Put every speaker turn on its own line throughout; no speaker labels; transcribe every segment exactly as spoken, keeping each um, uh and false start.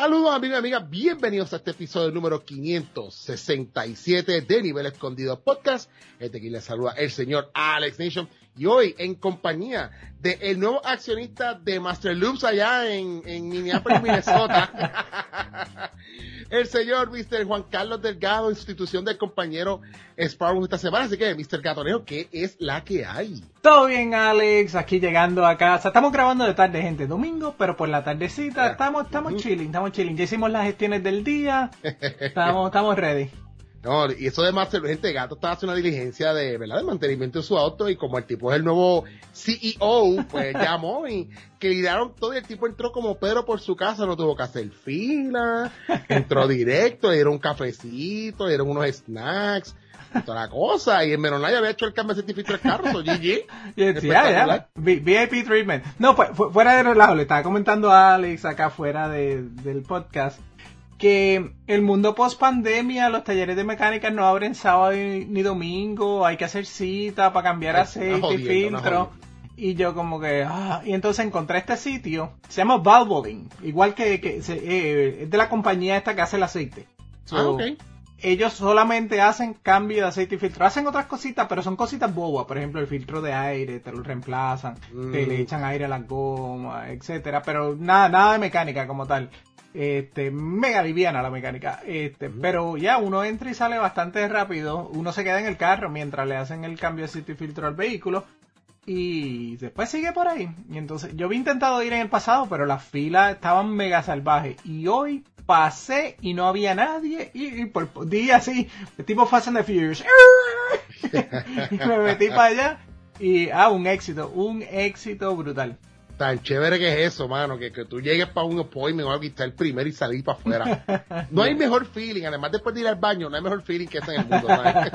Saludos amigos y amigas, bienvenidos a este episodio número quinientos sesenta y siete de Nivel Escondido Podcast. Este aquí les saluda el señor Alex Nation y hoy en compañía de el nuevo accionista de Master Loops allá en, en Minneapolis, Minnesota. El señor mister Juan Carlos Delgado, institución del compañero Sparrow esta semana. Así que, mister Gatoneo, ¿qué es la que hay?
Todo bien, Alex, aquí llegando a casa. Estamos grabando de tarde, gente, domingo, pero por la tardecita yeah. estamos estamos uh-huh. chilling, estamos chilling. Ya hicimos las gestiones del día, estamos estamos ready.
No, y eso de Master, gente, Gato estaba haciendo una diligencia de, ¿verdad?, de mantenimiento de su auto, y como el tipo es el nuevo C E O, pues llamó y que lidaron todo, y el tipo entró como Pedro por su casa, no tuvo que hacer fila, entró directo, le dieron un cafecito, le dieron unos snacks, toda la cosa, y en menos nadie había hecho el cambio de certificado del carro, so G G.
Yeah, yeah, yeah. V I P treatment. No, pues, fuera de relajo, le estaba comentando a Alex acá fuera de, del podcast, que el mundo post pandemia, los talleres de mecánica no abren sábado ni domingo, hay que hacer cita para cambiar Ay, aceite y filtro. Y yo como que, ah, y entonces encontré este sitio, se llama Valvoline, igual que, que se, eh, es de la compañía esta que hace el aceite. So,
ah, okay.
Ellos solamente hacen cambio de aceite y filtro, hacen otras cositas, pero son cositas bobas, por ejemplo el filtro de aire, te lo reemplazan, mm. te le echan aire a las gomas, etcétera, pero nada, nada de mecánica como tal. Este, mega liviana la mecánica, este, uh-huh. pero ya uno entra y sale bastante rápido, uno se queda en el carro mientras le hacen el cambio de aceite y filtro al vehículo y después sigue por ahí. Y entonces yo había intentado ir en el pasado, pero las filas estaban mega salvajes, y hoy pasé y no había nadie, y, y por día así, tipo Fast and the Furious, y me metí para allá y ah, un éxito, un éxito brutal.
Tan chévere que es eso, mano, que, que tú llegues para un appointment o algo y estar el primero y salir para afuera. No hay mejor feeling, además después de ir al baño, no hay mejor feeling que ese en el mundo, ¿sabes?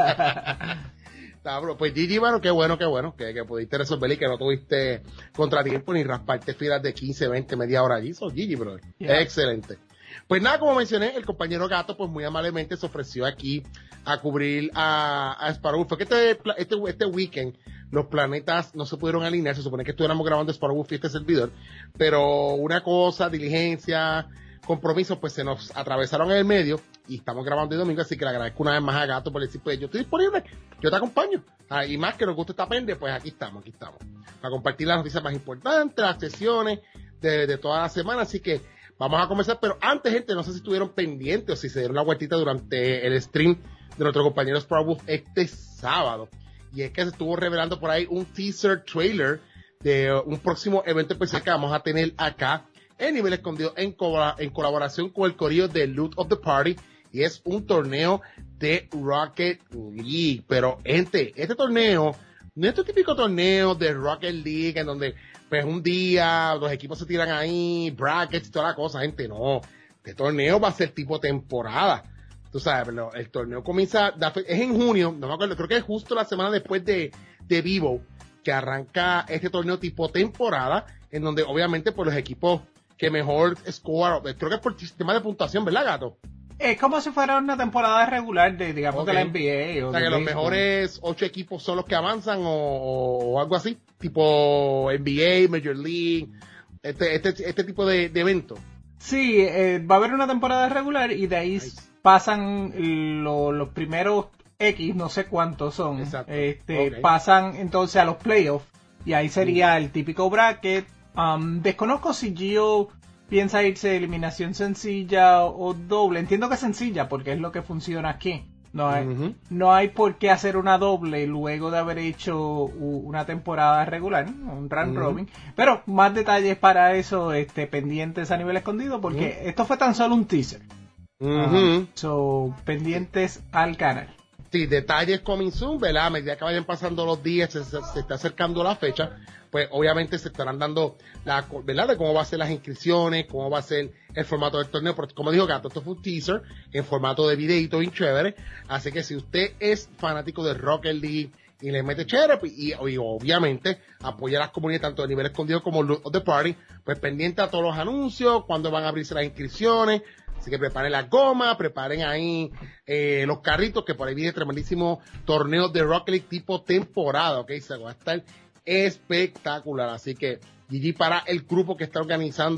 Está, bro. Pues Gigi, mano, qué bueno, qué bueno, que, que pudiste resolver y que no tuviste contratiempo ni rasparte filas de quince, veinte, media hora allí. Eso, Gigi, bro. Yeah. Excelente. Pues nada, como mencioné, el compañero Gato, pues muy amablemente se ofreció aquí a cubrir a, a Sparrow. Fue que este, este, este weekend los planetas no se pudieron alinear, se supone que estuviéramos grabando Sparrow y este servidor, pero una cosa, diligencia, compromiso, pues se nos atravesaron en el medio y estamos grabando el domingo, así que le agradezco una vez más a Gato por decir, pues yo estoy disponible, yo te acompaño. Ah, y más que nos guste esta pende, pues aquí estamos, aquí estamos. Para compartir las noticias más importantes, las sesiones de, de toda la semana, así que vamos a comenzar, pero antes, gente, no sé si estuvieron pendientes o si se dieron la vueltita durante el stream de nuestro compañero Sparrow este sábado. Y es que se estuvo revelando por ahí un teaser trailer de un próximo evento especial que vamos a tener acá en Nivel Escondido en, co- en colaboración con el corillo de Loot of the Party. Y es un torneo de Rocket League. Pero, gente, este torneo no es tu típico torneo de Rocket League en donde pues un día los equipos se tiran ahí, brackets y toda la cosa, gente, no. Este torneo va a ser tipo temporada. Tú sabes, pero el torneo comienza, es en junio, no me acuerdo, creo que es justo la semana después de, de Vivo, que arranca este torneo tipo temporada, en donde obviamente pues los equipos que mejor score, creo que es por sistema de puntuación, ¿verdad, Gato?
Es como si fuera una temporada regular de, digamos, okay. de la N B A. O,
o sea, que los mejores ocho equipos son los que avanzan o, o algo así, tipo N B A, Major League, este, este, este tipo de, de eventos.
Sí, eh, va a haber una temporada regular y de ahí nice. pasan lo, los primeros X, no sé cuántos son, Exacto. este okay. pasan entonces a los playoffs y ahí sería mm. el típico bracket. Um, desconozco si Gio piensa irse de eliminación sencilla o, o doble. Entiendo que es sencilla porque es lo que funciona aquí. No hay, uh-huh. no hay por qué hacer una doble luego de haber hecho una temporada regular, un round uh-huh. robin. Pero más detalles para eso, este, pendientes a Nivel Escondido, porque uh-huh. esto fue tan solo un teaser. Uh-huh. Uh, so, pendientes al canal.
Sí, detalles coming soon, ¿verdad? A medida que vayan pasando los días, se, se, se está acercando la fecha, pues obviamente se estarán dando la, ¿verdad? De cómo va a ser las inscripciones, cómo va a ser el formato del torneo. Pero como dijo Gato, esto fue un teaser en formato de videito bien chévere. Así que si usted es fanático de Rocket League y le mete chévere, y, y obviamente apoya a las comunidades tanto de Nivel Escondido como Loot of the Party, pues pendiente a todos los anuncios, cuándo van a abrirse las inscripciones. Así que preparen la goma, preparen ahí eh, los carritos, que por ahí viene tremendísimo torneo de Rocket League tipo temporada, ¿ok? Se va a estar espectacular. Así que G G para el grupo que está organizando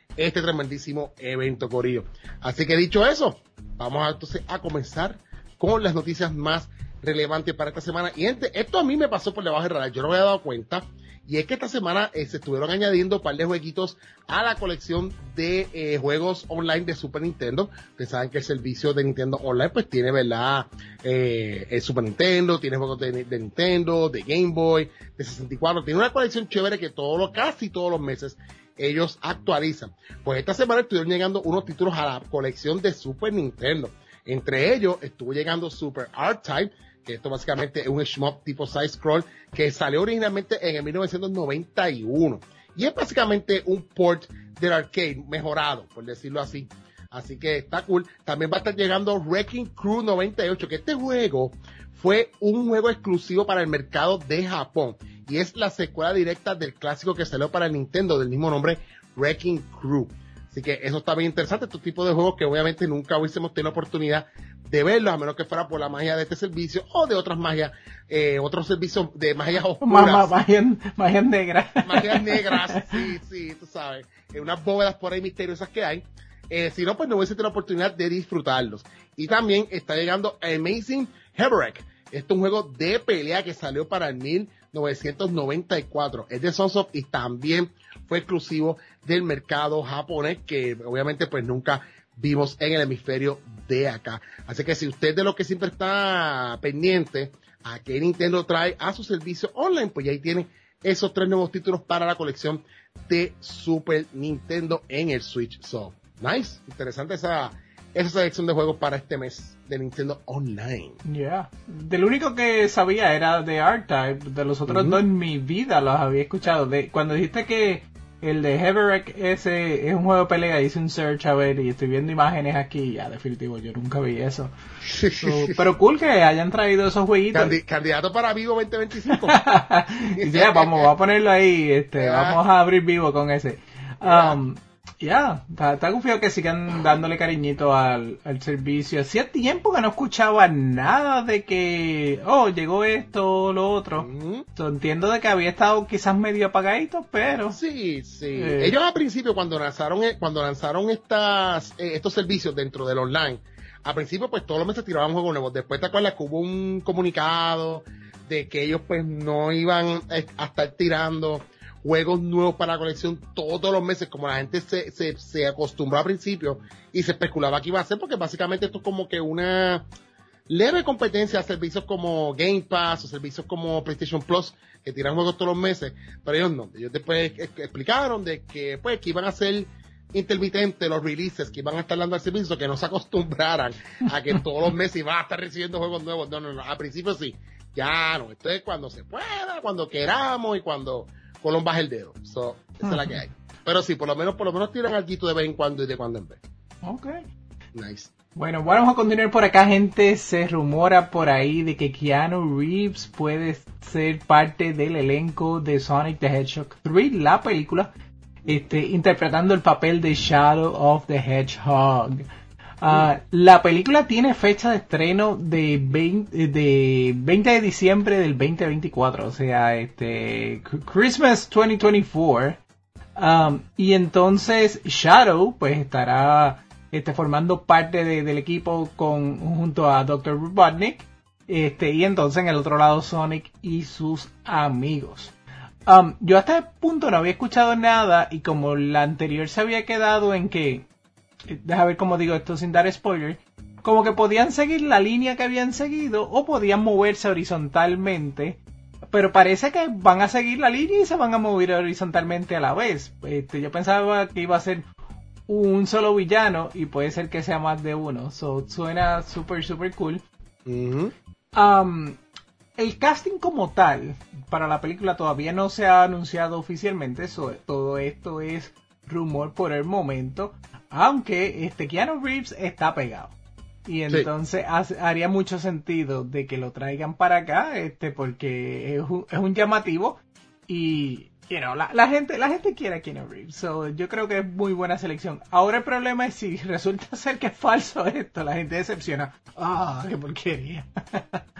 este tremendísimo evento, corillo. Así que dicho eso, vamos a, entonces a comenzar con las noticias más relevantes para esta semana. Y gente, esto a mí me pasó por debajo del radar, yo no me había dado cuenta. Y es que esta semana eh, se estuvieron añadiendo un par de jueguitos a la colección de eh, juegos online de Super Nintendo. Ustedes saben que el servicio de Nintendo Online pues tiene, ¿verdad? Eh, el Super Nintendo, tiene juegos de, de Nintendo, de Game Boy, de sesenta y cuatro. Tiene una colección chévere que todos los, casi todos los meses ellos actualizan. Pues esta semana estuvieron llegando unos títulos a la colección de Super Nintendo. Entre ellos estuvo llegando Super R-Type, que esto básicamente es un shmup tipo side-scroll que salió originalmente en el mil novecientos noventa y uno. Y es básicamente un port del arcade mejorado, por decirlo así. Así que está cool. También va a estar llegando Wrecking Crew noventa y ocho, que este juego fue un juego exclusivo para el mercado de Japón. Y es la secuela directa del clásico que salió para el Nintendo del mismo nombre, Wrecking Crew. Así que eso está bien interesante, estos tipos de juegos que obviamente nunca hubiésemos tenido la oportunidad de verlos, a menos que fuera por la magia de este servicio o de otras magias, eh, otros servicios de magias oscuras.
Mamá, magias magia negras.
Magias negras, sí, sí, tú sabes. Eh, unas bóvedas por ahí misteriosas que hay. Eh, si no, pues no hubiese tenido la oportunidad de disfrutarlos. Y también está llegando Amazing Heverick. Este es un juego de pelea que salió para el mil novecientos noventa y cuatro. Es de Sunsoft y también fue exclusivo del mercado japonés, que obviamente pues nunca vimos en el hemisferio de acá. Así que si usted de lo que siempre está pendiente a qué Nintendo trae a su servicio online, pues ya ahí tiene esos tres nuevos títulos para la colección de Super Nintendo en el Switch. So, nice, interesante esa, esa selección de juegos para este mes de Nintendo Online.
Yeah. Del único que sabía era de R-Type, de los otros uh-huh. dos en mi vida los había escuchado. De, cuando dijiste que el de Heverick ese es un juego de pelea, hice un search a ver y estoy viendo imágenes aquí, ya definitivo, yo nunca vi eso. So, pero cool que hayan traído esos jueguitos.
Candi- candidato para Vivo veinte veinticinco.
Ya, vamos, vamos a ponerlo ahí, este, vamos a abrir Vivo con ese. Um, Ya, yeah, está confiado que sigan dándole cariñito al, al servicio. Hacía tiempo que no escuchaba nada de que, oh, llegó esto o lo otro. Mm-hmm. So, entiendo de que había estado quizás medio apagadito, pero...
Sí, sí. Eh. Ellos al principio cuando lanzaron cuando lanzaron estas eh, estos servicios dentro del online, al principio pues todos los meses tiraban juegos nuevos. Después te acuerdas que hubo un comunicado de que ellos pues no iban a estar tirando juegos nuevos para la colección todos los meses, como la gente se, se, se acostumbró al principio y se especulaba que iba a ser, porque básicamente esto es como que una leve competencia a servicios como Game Pass o servicios como PlayStation Plus, que tiran juegos todos los meses, pero ellos no. Ellos después explicaron de que pues que iban a ser intermitentes los releases, que iban a estar dando al servicio, que no se acostumbraran a que todos los meses iban a estar recibiendo juegos nuevos. No, no, no, al principio sí, ya no, esto es cuando se pueda, cuando queramos y cuando Colón baja el dedo. So, esa uh-huh. es la que hay. Pero sí, por lo menos, por lo menos tiran algo de vez en cuando y de cuando en vez.
Ok.
Nice.
Bueno, vamos a continuar por acá, gente. Se rumora por ahí de que Keanu Reeves puede ser parte del elenco de Sonic the Hedgehog tres, la película, este, interpretando el papel de Shadow of the Hedgehog. Uh, la película tiene fecha de estreno de veinte, de veinte de diciembre del veinte veinticuatro, o sea, este Christmas veinte veinticuatro. Um, y entonces Shadow pues estará este, formando parte de, del equipo con junto a doctor Robotnik, este, y entonces en el otro lado Sonic y sus amigos. Um, yo hasta este punto no había escuchado nada, y como la anterior se había quedado en que, deja ver cómo digo esto sin dar spoiler, como que podían seguir la línea que habían seguido o podían moverse horizontalmente, pero parece que van a seguir la línea y se van a mover horizontalmente a la vez. Este, yo pensaba que iba a ser un solo villano y puede ser que sea más de uno. So, suena súper súper cool.
Uh-huh.
Um, el casting como tal para la película todavía no se ha anunciado oficialmente. So, todo esto es rumor por el momento. Aunque este Keanu Reeves está pegado. Y entonces sí. hace, haría mucho sentido de que lo traigan para acá, este, porque es un, es un llamativo. Y, you know, la, la gente, la gente quiere a Keanu Reeves. So, yo creo que es muy buena selección. Ahora el problema es si resulta ser que es falso esto, la gente decepciona. Ah, qué porquería.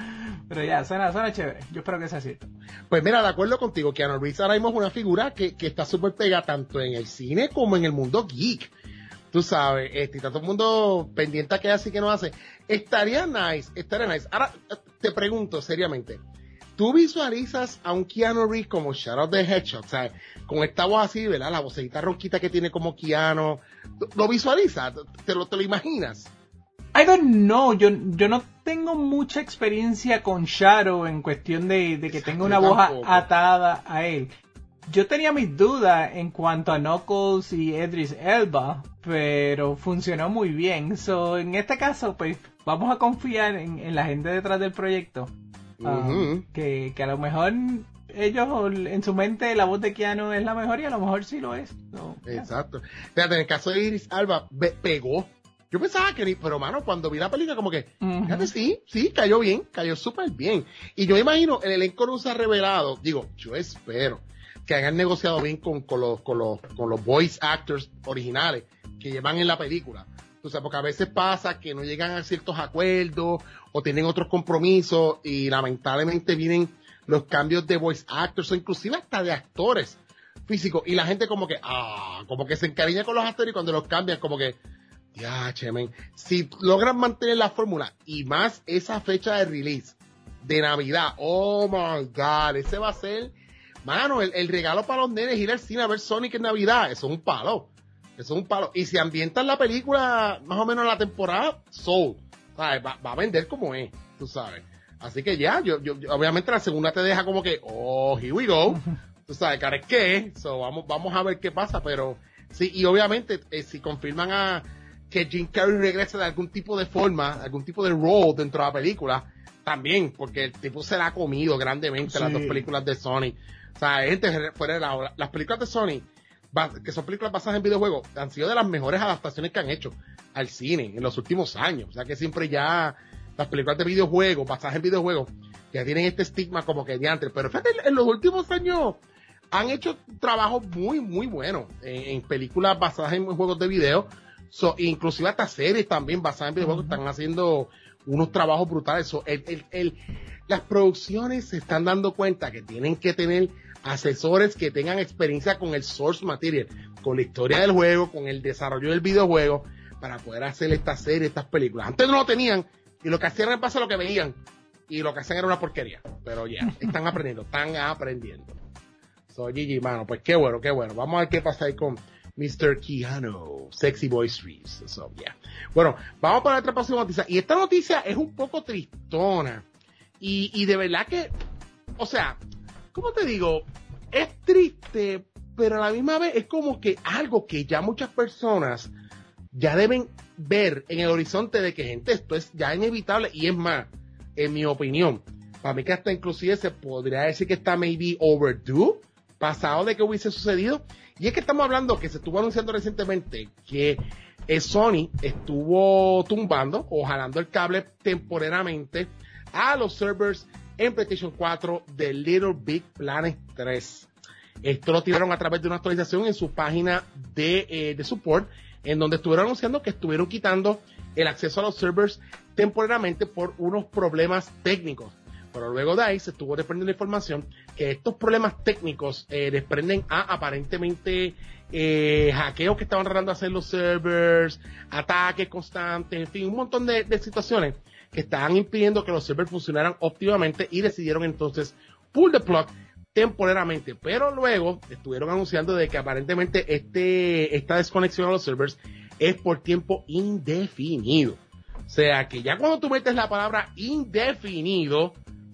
Pero ya, suena, suena chévere. Yo espero que sea cierto.
Pues mira, de acuerdo contigo, Keanu Reeves ahora mismo es una figura que, que está súper pegada tanto en el cine como en el mundo geek. Tú sabes, este, está todo el mundo pendiente a que así que no hace. Estaría nice, estaría nice. Ahora, te pregunto seriamente, ¿tú visualizas a un Keanu Reeves como Shadow the Hedgehog? O sea, con esta voz así, ¿verdad? La vocecita ronquita que tiene como Keanu. ¿Lo visualizas? ¿Te lo, te lo imaginas?
I don't know, yo, yo no tengo mucha experiencia con Shadow en cuestión de, de que tenga una voz atada a él. Yo tenía mis dudas en cuanto a Knuckles y Idris Elba, pero funcionó muy bien. So, en este caso, pues, vamos a confiar en, en la gente detrás del proyecto. Uh, uh-huh. que, que a lo mejor ellos, en su mente, la voz de Keanu es la mejor y a lo mejor sí lo es. So,
exacto. Fíjate, en el caso de Idris Elba, pegó. Yo pensaba que ni, pero mano, cuando vi la película como que, uh-huh. fíjate, sí, sí, cayó bien, cayó súper bien. Y yo imagino, el elenco no se ha revelado, digo, yo espero que hayan negociado bien con, con los, con los, con los voice actors originales que llevan en la película. O sea, porque a veces pasa que no llegan a ciertos acuerdos o tienen otros compromisos y lamentablemente vienen los cambios de voice actors o inclusive hasta de actores físicos y la gente como que, ah, como que se encariña con los actores y cuando los cambian como que, ya, chemen, si logran mantener la fórmula y más esa fecha de release de Navidad, oh my God, ese va a ser, mano, el, el regalo para los nenes, ir al cine a ver Sonic en Navidad, eso es un palo, eso es un palo, y si ambientan la película más o menos en la temporada, Soul, ¿sabes? Va, va a vender como es, tú sabes, así que ya, yo, yo, yo obviamente la segunda te deja como que, oh, here we go, tú sabes, cara, es que, so, vamos, vamos a ver qué pasa, pero sí, y obviamente, eh, si confirman a que Jim Carrey regrese de algún tipo de forma, algún tipo de role dentro de la película, también, porque el tipo se la ha comido grandemente sí. Las dos películas de Sony. O sea, gente, fuera de la, las películas de Sony, que son películas basadas en videojuegos, han sido de las mejores adaptaciones que han hecho al cine en los últimos años. O sea, que siempre ya las películas de videojuegos, basadas en videojuegos, ya tienen este estigma como que de antes. Pero fíjate, en los últimos años han hecho trabajos muy, muy buenos en, en películas basadas en juegos de video. So, inclusive hasta series también basadas en videojuegos uh-huh. están haciendo unos trabajos brutales. So, el, el, el, las producciones se están dando cuenta que tienen que tener asesores que tengan experiencia con el source material, con la historia del juego, con el desarrollo del videojuego, para poder hacer esta serie, estas películas. Antes no lo tenían y lo que hacían era pasar lo que veían y lo que hacían era una porquería. Pero ya, yeah, están aprendiendo, están aprendiendo. So, G G, mano, pues qué bueno, qué bueno. Vamos a ver qué pasa ahí con mister Keanu, Sexy Boy Reeves. So, yeah. Bueno, vamos para otra próxima noticia. Y esta noticia es un poco tristona. Y, y de verdad que, o sea, ¿cómo te digo? Es triste, pero a la misma vez es como que algo que ya muchas personas ya deben ver en el horizonte de que, gente, esto es ya inevitable. Y es más, en mi opinión, para mí que hasta inclusive se podría decir que está maybe overdue, pasado de que hubiese sucedido. Y es que estamos hablando que se estuvo anunciando recientemente que eh, Sony estuvo tumbando o jalando el cable temporariamente a los servers en PlayStation cuatro de Little Big Planet tres. Esto lo tiraron a través de una actualización en su página de, eh, de support, en donde estuvieron anunciando que estuvieron quitando el acceso a los servers temporariamente por unos problemas técnicos. Pero luego de ahí se estuvo desprendiendo la información que estos problemas técnicos eh, desprenden a aparentemente eh, hackeos que estaban tratando de hacer los servers, ataques constantes, en fin, un montón de, de situaciones que estaban impidiendo que los servers funcionaran óptimamente y decidieron entonces pull the plug temporariamente. Pero luego estuvieron anunciando de que aparentemente este esta desconexión a los servers es por tiempo indefinido. O sea que ya cuando tú metes la palabra indefinido,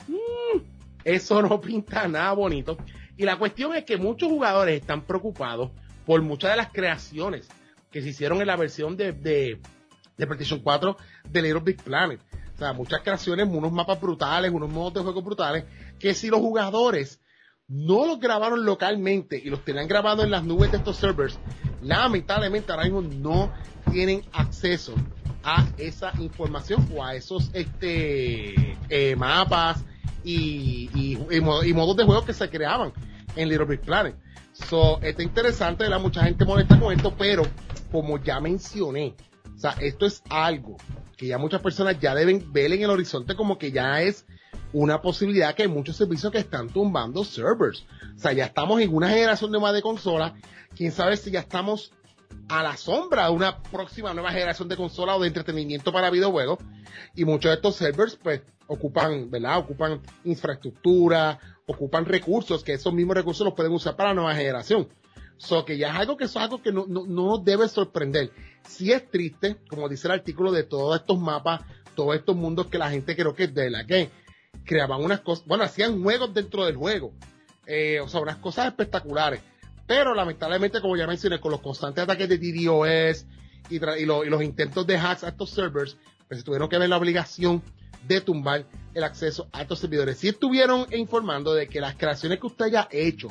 eso no pinta nada bonito. Y la cuestión es que muchos jugadores están preocupados por muchas de las creaciones que se hicieron en la versión de, de, de PlayStation cuatro de Little Big Planet. O sea, muchas creaciones, unos mapas brutales, unos modos de juego brutales, que si los jugadores no los grabaron localmente y los tenían grabados en las nubes de estos servers, lamentablemente ahora mismo no tienen acceso a esa información o a esos este eh, mapas Y, y, y, y modos de juego que se creaban en Little Big Planet. So, está interesante, ¿verdad? Mucha gente molesta con esto, pero como ya mencioné, o sea, esto es algo que ya muchas personas ya deben ver en el horizonte como que ya es una posibilidad que hay muchos servicios que están tumbando servers. O sea, ya estamos en una generación nueva de consolas. Quién sabe si ya estamos a la sombra de una próxima nueva generación de consolas o de entretenimiento para videojuegos. Y muchos de estos servers, pues, ocupan, ¿verdad? Ocupan infraestructura, ocupan recursos, que esos mismos recursos los pueden usar para la nueva generación. So, que ya es algo que eso es algo que no, no, no nos debe sorprender. Sí es triste, como dice el artículo, de todos estos mapas, todos estos mundos que la gente creo que de la que creaban unas cosas, bueno, hacían juegos dentro del juego, eh, o sea, unas cosas espectaculares, pero lamentablemente, como ya mencioné, con los constantes ataques de DDoS y, tra- y, lo- y los intentos de hacks a estos servers, pues se tuvieron que ver la obligación de tumbar el acceso a estos servidores. Si estuvieron informando de que las creaciones que usted haya hecho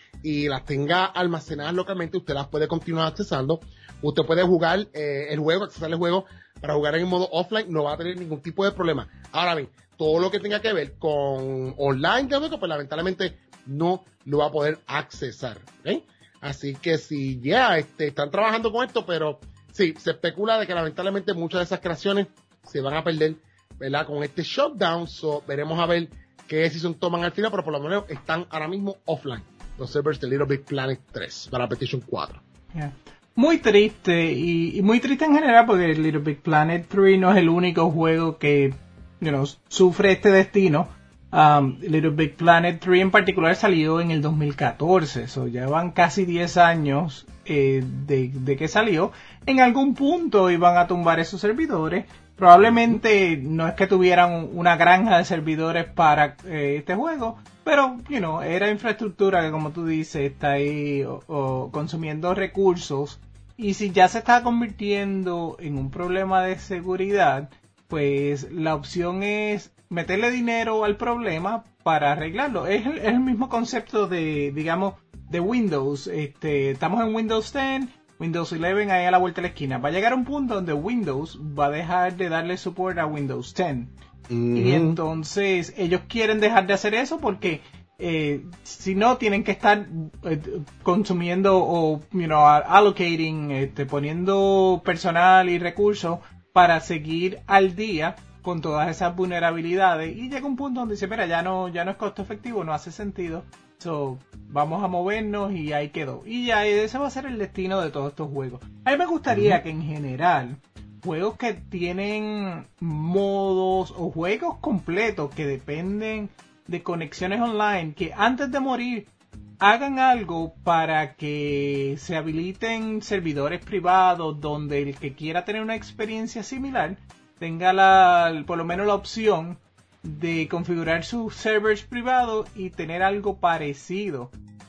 y las tenga almacenadas localmente, usted las puede continuar accesando. Usted puede jugar eh, el juego, accesar el juego para jugar en modo offline, no va a tener ningún tipo de problema. Ahora bien, todo lo que tenga que ver con online de juego, pues lamentablemente no lo va a poder accesar. ¿Okay? Así que si ya yeah, este, están trabajando con esto, pero sí, se especula de que lamentablemente muchas de esas creaciones se van a perder, ¿verdad? Con este shutdown, so, veremos a ver qué decisión toman al final, pero por lo menos están ahora mismo offline los servers de Little Big Planet tres para PlayStation cuatro.
Yeah. Muy triste y, y muy triste en general porque Little Big Planet tres no es el único juego que you know, sufre este destino. Um, Little Big Planet tres en particular salió en el dos mil catorce, so ya van casi diez años eh, de, de que salió. En algún punto iban a tumbar esos servidores. Probablemente no es que tuvieran una granja de servidores para eh, este juego, pero, you know, era infraestructura que, como tú dices, está ahí o, o consumiendo recursos. Y si ya se está convirtiendo en un problema de seguridad, pues la opción es meterle dinero al problema para arreglarlo. Es el, es el mismo concepto de, digamos, de Windows. Este, estamos en Windows diez, Windows once ahí a la vuelta de la esquina. Va a llegar un punto donde Windows va a dejar de darle support a Windows diez. Mm-hmm. Y entonces ellos quieren dejar de hacer eso porque eh, si no tienen que estar eh, consumiendo o you know, allocating, este, poniendo personal y recursos para seguir al día con todas esas vulnerabilidades. Y llega un punto donde dice, mira, ya no, ya no es costo efectivo, no hace sentido. So, vamos a movernos y ahí quedó. Y ya ese va a ser el destino de todos estos juegos. A mí me gustaría uh-huh. que en general juegos que tienen modos o juegos completos que dependen de conexiones online, que antes de morir hagan algo para que se habiliten servidores privados donde el que quiera tener una experiencia similar tenga la, por lo menos la opción de configurar sus servers privados y tener algo parecido.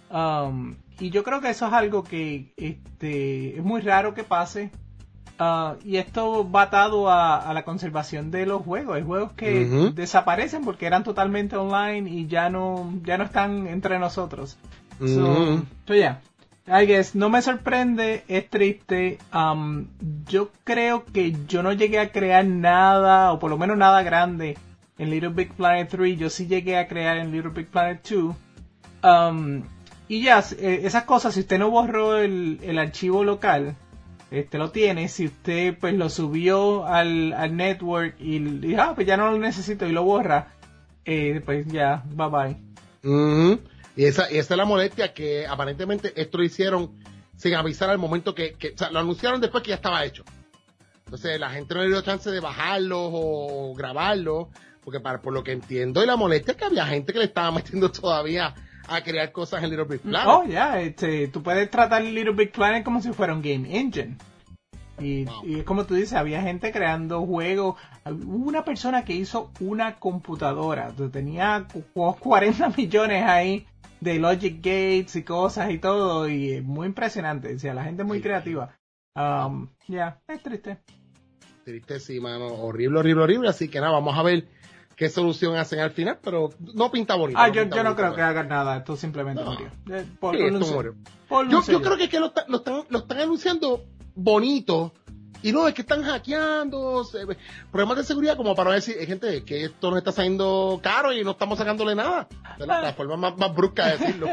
Um, y yo creo que eso es algo que este, es muy raro que pase. Uh, y esto va atado a, a la conservación de los juegos. Hay juegos que uh-huh. desaparecen porque eran totalmente online y ya no, ya no están entre nosotros. Uh-huh. So, so yeah. I guess, no me sorprende, es triste. Um, yo creo que yo no llegué a crear nada, o por lo menos nada grande, en Little Big Planet tres. Yo sí llegué a crear en Little Big Planet dos. Um, y ya, eh, esas cosas, si usted no borró el, el archivo local, este lo tiene. Si usted pues lo subió al, al network y, y ah, pues ya no lo necesito y lo borra, eh, pues ya, bye bye.
Mm-hmm. Y esa, y esa es la molestia, que aparentemente esto lo hicieron sin avisar al momento que, que o sea, lo anunciaron después que ya estaba hecho. Entonces la gente no le dio chance de bajarlo o grabarlo, porque para, por lo que entiendo, y la molestia es que había gente que le estaba metiendo todavía a crear cosas en Little Big Planet.
Oh, ya, yeah, este, tú puedes tratar Little Big Planet como si fuera un game engine. Y, wow. y es como tú dices, había gente creando juegos. Hubo una persona que hizo una computadora, tenía cuarenta millones ahí de Logic Gates y cosas y todo, y es muy impresionante. O sea, la gente es muy sí. creativa. Um, ya, yeah, es triste.
Triste, sí, mano. Horrible, horrible, horrible. Así que nada, vamos a ver qué solución hacen al final, pero no pinta bonito.
Ah,
no
yo,
pinta
yo no
bonito,
creo
pero...
que hagan nada. Esto simplemente
no.
murió. Por,
sí,
por
esto murió.
Por
yo, yo creo que, es que lo, lo, están, lo están anunciando bonito. Y no, es que están hackeando, se, problemas de seguridad, como para decir, hay gente que esto nos está saliendo caro y no estamos sacándole nada. Es la, la forma más, más brusca de decirlo.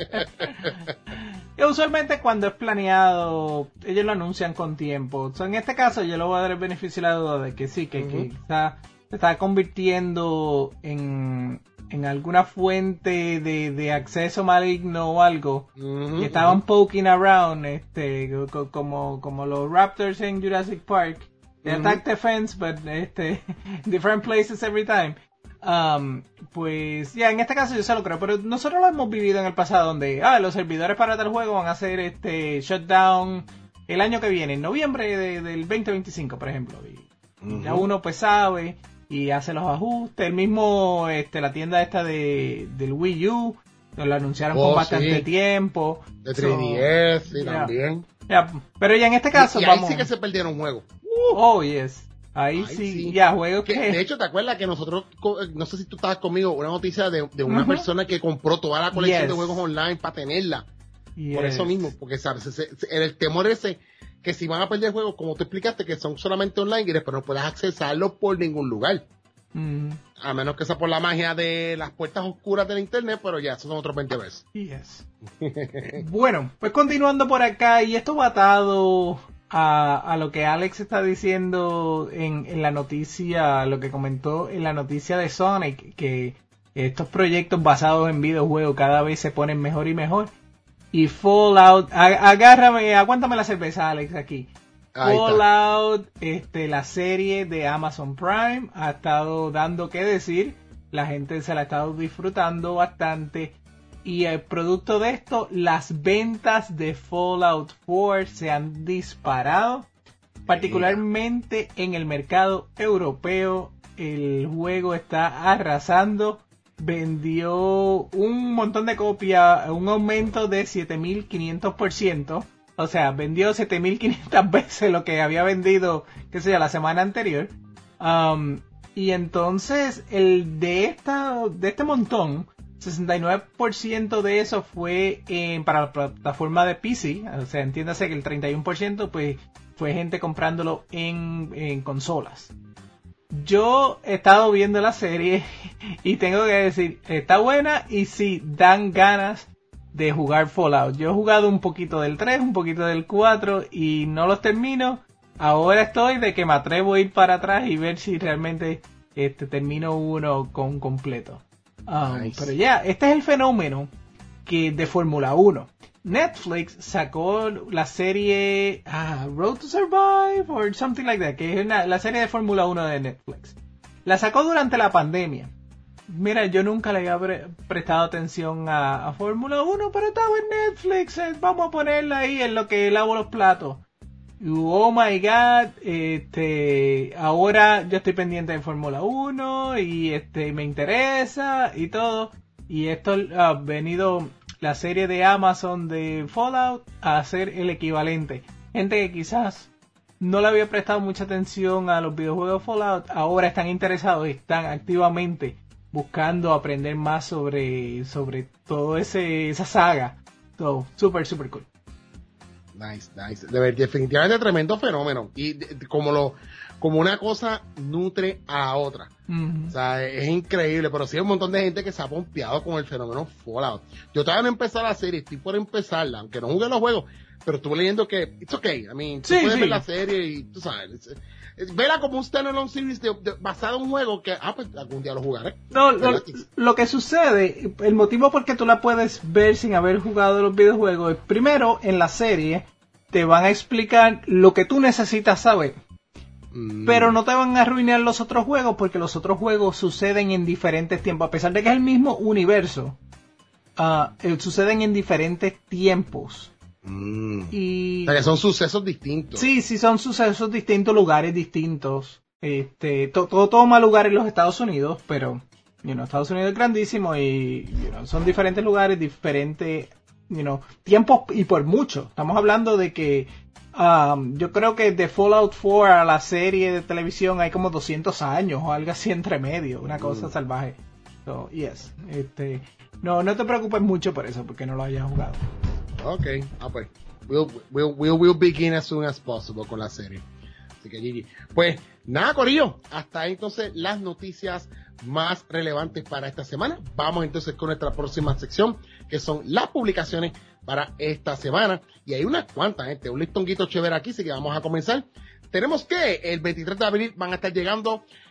Y usualmente cuando es planeado, ellos lo anuncian con tiempo. So, en este caso yo le voy a dar el beneficio de la duda de que sí, que, uh-huh. que quizá se está convirtiendo en, en alguna fuente de, de acceso maligno o algo. Uh-huh, y estaban uh-huh. poking around, este, como, como los Raptors en Jurassic Park. They uh-huh. attack the fence, but este, different places every time. Um, pues ya, yeah, en este caso yo se lo creo, pero nosotros lo hemos vivido en el pasado donde ah, los servidores para tal juego van a hacer este shutdown el año que viene, en noviembre de, del veinte veinticinco, por ejemplo, y uh-huh. ya uno pues sabe y hace los ajustes. El mismo, este, la tienda esta de del Wii U, nos lo anunciaron oh, con bastante sí. tiempo.
De tres D S, so, sí, yeah. también.
Yeah. Pero ya en este caso
y, y
vamos...
ahí sí que se perdieron juegos.
Uh, oh, yes. Ahí, Ahí sí, sí, ya, juegos que...
De hecho, ¿te acuerdas que nosotros, no sé si tú estabas conmigo, una noticia de, de una uh-huh. persona que compró toda la colección yes. de juegos online para tenerla? Yes. Por eso mismo, porque sabes, se, se, el temor ese, que si van a perder juegos, como tú explicaste, que son solamente online y después no puedes accesarlos por ningún lugar. Uh-huh. A menos que sea por la magia de las puertas oscuras del internet, pero ya, esos son otros veinte veces.
Yes. Bueno, pues continuando por acá, y esto va atado... A, a lo que Alex está diciendo en, en la noticia, lo que comentó en la noticia de Sonic, que estos proyectos basados en videojuegos cada vez se ponen mejor y mejor. Y Fallout, a, agárrame, aguántame la cerveza, Alex, aquí. Ahí Fallout, está. este, la serie de Amazon Prime ha estado dando que decir, la gente se la ha estado disfrutando bastante. Y el producto de esto, las ventas de Fallout cuatro se han disparado, particularmente en el mercado europeo. El juego está arrasando, vendió un montón de copias, un aumento de siete mil quinientos por ciento, o sea, vendió siete mil quinientas veces lo que había vendido, qué sé yo, la semana anterior. Um, y entonces, el de esta, de este montón, sesenta y nueve por ciento de eso fue eh, para la plataforma de P C, o sea, entiéndase que el treinta y uno por ciento pues fue gente comprándolo en, en consolas. Yo he estado viendo la serie y tengo que decir, está buena y sí, dan ganas de jugar Fallout. Yo he jugado un poquito del tres, un poquito del cuatro y no los termino. Ahora estoy de que me atrevo a ir para atrás y ver si realmente este, termino uno con completo. Um, nice. Pero ya, yeah, este es el fenómeno que de Fórmula uno. Netflix sacó la serie ah, Road to Survive or something like that, que es una, la serie de Fórmula uno de Netflix. La sacó durante la pandemia. Mira, yo nunca le había pre- prestado atención a, a Fórmula uno, pero estaba en Netflix, eh, vamos a ponerla ahí en lo que lavo los platos. Oh my god, este, ahora yo estoy pendiente de Fórmula uno y este me interesa y todo. Y esto ha venido la serie de Amazon de Fallout a hacer el equivalente. Gente que quizás no le había prestado mucha atención a los videojuegos Fallout, ahora están interesados y están activamente buscando aprender más sobre, sobre todo ese, esa saga. So, super, super cool.
Nice, nice. De, definitivamente tremendo fenómeno. Y de, de, como lo, como una cosa nutre a la otra. Uh-huh. O sea, es, es increíble, pero sí hay un montón de gente que se ha pompeado con el fenómeno Fallout. Yo todavía no he empezado la serie, estoy por empezarla, aunque no jugué los juegos, pero estuve leyendo que it's okay. I mean, tú sí, puedes sí. ver la serie y tú sabes, es, es, vela como un standalone series de, de, basado en un juego que, ah, pues algún día lo jugaré.
No, lo, lo que sucede, el motivo por qué tú la puedes ver sin haber jugado los videojuegos es, primero, en la serie te van a explicar lo que tú necesitas saber. Mm. Pero no te van a arruinar los otros juegos porque los otros juegos suceden en diferentes tiempos. A pesar de que es el mismo universo, uh, suceden en diferentes tiempos.
Mm.
Y...
O sea, que son sucesos distintos.
Sí, sí, son sucesos distintos, lugares distintos. Este, to, todo toma lugar en los Estados Unidos, pero you know, Estados Unidos es grandísimo y you know, son diferentes lugares, diferentes you know, tiempos y por mucho. Estamos hablando de que um, yo creo que de Fallout cuatro a la serie de televisión hay como doscientos años o algo así entre medio, una cosa mm. salvaje. So, yes, este, no, no te preocupes mucho por eso, porque no lo hayas jugado.
Okay, ah, pues, we'll, we'll, we'll, we'll begin as soon as possible con la serie. Así que G G. Pues nada, corillo, hasta ahí entonces las noticias más relevantes para esta semana. Vamos entonces con nuestra próxima sección, que son las publicaciones para esta semana. Y hay unas cuantas, gente, un listonguito chévere aquí, así que vamos a comenzar. Tenemos que el veintitrés de abril van a estar llegando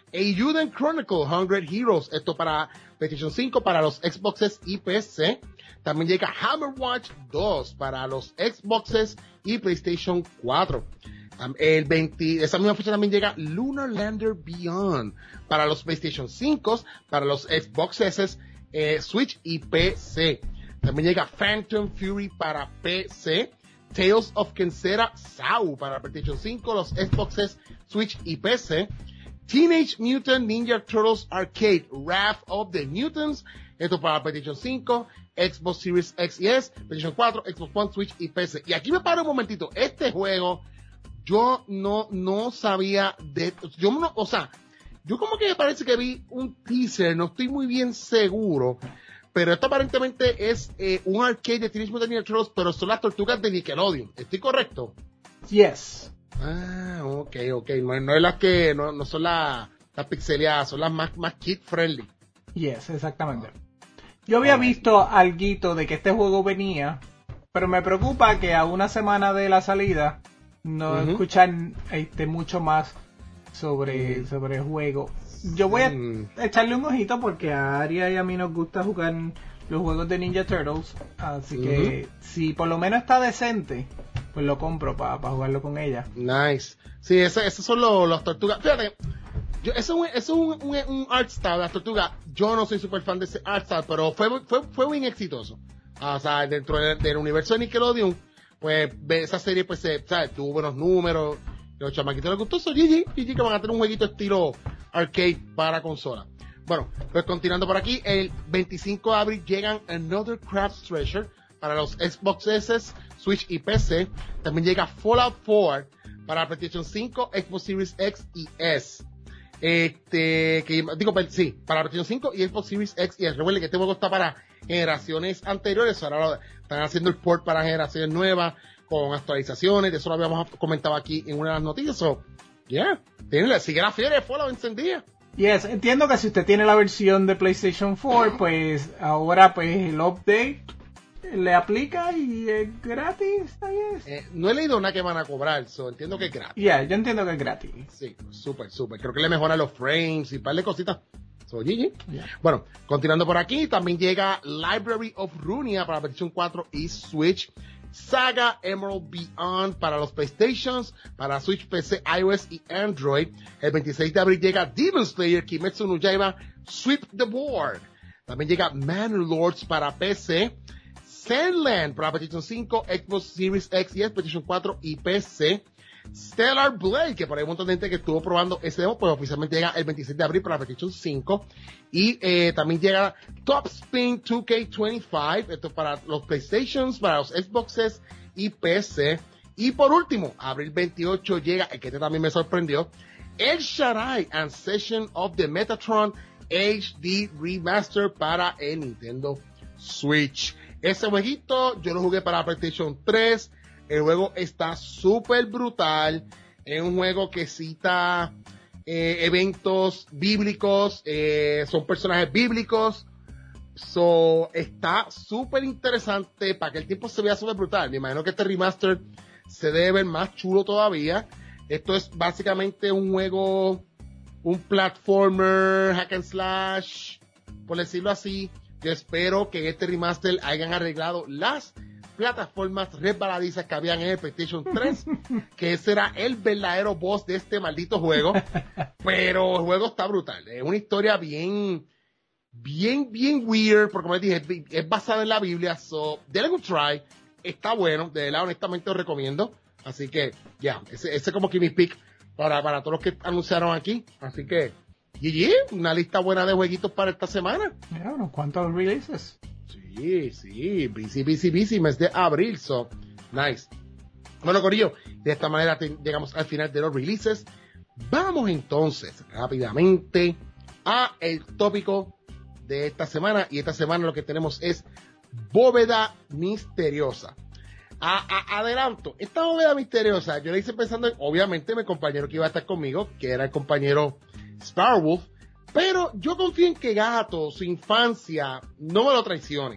Eiyuden Chronicle cien Heroes, esto para PlayStation cinco, para los Xboxes y P C. También llega Hammer Watch dos para los Xboxes y PlayStation cuatro. El veinte, esa misma fecha también llega Lunar Lander Beyond para los PlayStation cinco, para los Xboxes, eh, Switch y P C. También llega Phantom Fury para P C. Tales of Kensera Sau para PlayStation cinco, los Xboxes, Switch y P C. Teenage Mutant Ninja Turtles Arcade Wrath of the Mutants, esto para PlayStation cinco, Xbox Series X y S, PlayStation cuatro, Xbox One, Switch y P C. Y aquí me paro un momentito, este juego yo no no sabía de, yo no, o sea, yo como que me parece que vi un teaser, no estoy muy bien seguro, pero esto aparentemente es eh, un arcade de Teenage Mutant Ninja Turtles, pero son las tortugas de Nickelodeon. ¿Estoy correcto?
Yes.
Ah, ok, ok. No, no es las que, no, no son las, las pixeleadas, son las más, más kid friendly.
Yes, exactamente. Yo había visto alguito de que este juego venía, pero me preocupa que a una semana de la salida no uh-huh. escuchan este, mucho más sobre, uh-huh. sobre el juego. Yo voy a uh-huh. echarle un ojito porque a Aria y a mí nos gusta jugar los juegos de Ninja Turtles, así uh-huh. que si por lo menos está decente, pues lo compro para pa jugarlo con ella.
Nice. Sí, esos ese son los, los tortugas. Fíjate, yo, eso, eso es un, un, un art style, las tortugas. Yo no soy súper fan de ese art style, pero fue, fue, fue muy exitoso. Ah, o sea, dentro de, del universo de Nickelodeon, pues esa serie pues se, ¿sabes? Tuvo buenos números, los chamaquitos les gustó eso, G G, G G que van a tener un jueguito estilo arcade para consola. Bueno, pues continuando por aquí, el veinticinco de abril llegan Another Craft's Treasure para los Xbox S, Switch y P C. También llega Fallout cuatro para PlayStation cinco, Xbox Series X y S. Este, que digo, sí, para PlayStation cinco y Xbox Series X y S. Recuerden que este juego está para generaciones anteriores, ahora lo, están haciendo el port para generaciones nuevas, con actualizaciones, de eso lo habíamos comentado aquí en una de las noticias. So, yeah, tiene, sigue la fiebre de Fallout encendida.
Yes, entiendo que si usted tiene la versión de PlayStation cuatro, pues ahora pues el update le aplica y es gratis, yes.
eh, no he leído nada que van a cobrar, so entiendo que es gratis.
Yeah, yo entiendo que es gratis.
Sí, súper, súper. Creo que le mejora los frames y un par de cositas. So, G G. Yeah. Bueno, continuando por aquí, también llega Library of Runia para PlayStation cuatro y Switch. Saga Emerald Beyond para los PlayStations, para Switch, P C, iOS y Android. El veintiséis de abril llega Demon Slayer Kimetsu no Yaiba Sweep the Board. También llega Manor Lords para P C. Sandland para PlayStation cinco, Xbox Series X y S, PlayStation cuatro y P C. Stellar Blade, que por ahí hay un montón de gente que estuvo probando ese demo, pues oficialmente llega el veintiséis de abril para PlayStation cinco. Y eh, también llega Top Spin dos K veinticinco, esto para los PlayStations, para los Xboxes y P C. Y por último, abril veintiocho llega, el que este también me sorprendió, El Shaddai and Session of the Metatron H D Remaster para el Nintendo Switch. Ese jueguito yo lo jugué para PlayStation tres. El juego está súper brutal. Es un juego que cita eh, eventos bíblicos. Eh, son personajes bíblicos. So, está súper interesante. Para que el tiempo se vea súper brutal. Me imagino que este remaster se debe ver más chulo todavía. Esto es básicamente un juego, un platformer, hack and slash, por decirlo así. Yo espero que en este remaster hayan arreglado las plataformas resbaladizas que habían en el PlayStation tres, que ese era el verdadero boss de este maldito juego. Pero el juego está brutal. Es una historia bien, bien, bien weird, porque como les dije, es basada en la Biblia. So, denle un try. Está bueno. De verdad, honestamente, lo recomiendo. Así que, ya, yeah, ese es como que mi pick para, para todos los que anunciaron aquí. Así que, G G, una lista buena de jueguitos para esta semana.
Mira, unos cuantos releases.
Sí, sí, busy, busy, busy, mes de abril, so, nice. Bueno, corillo, de esta manera te, llegamos al final de los releases. Vamos entonces, rápidamente, a el tópico de esta semana, y esta semana lo que tenemos es Bóveda Misteriosa. A, a, adelanto, esta bóveda misteriosa, yo la hice pensando en, obviamente, mi compañero que iba a estar conmigo, que era el compañero Starwolf, pero yo confío en que Gato, su infancia, no me lo traicione.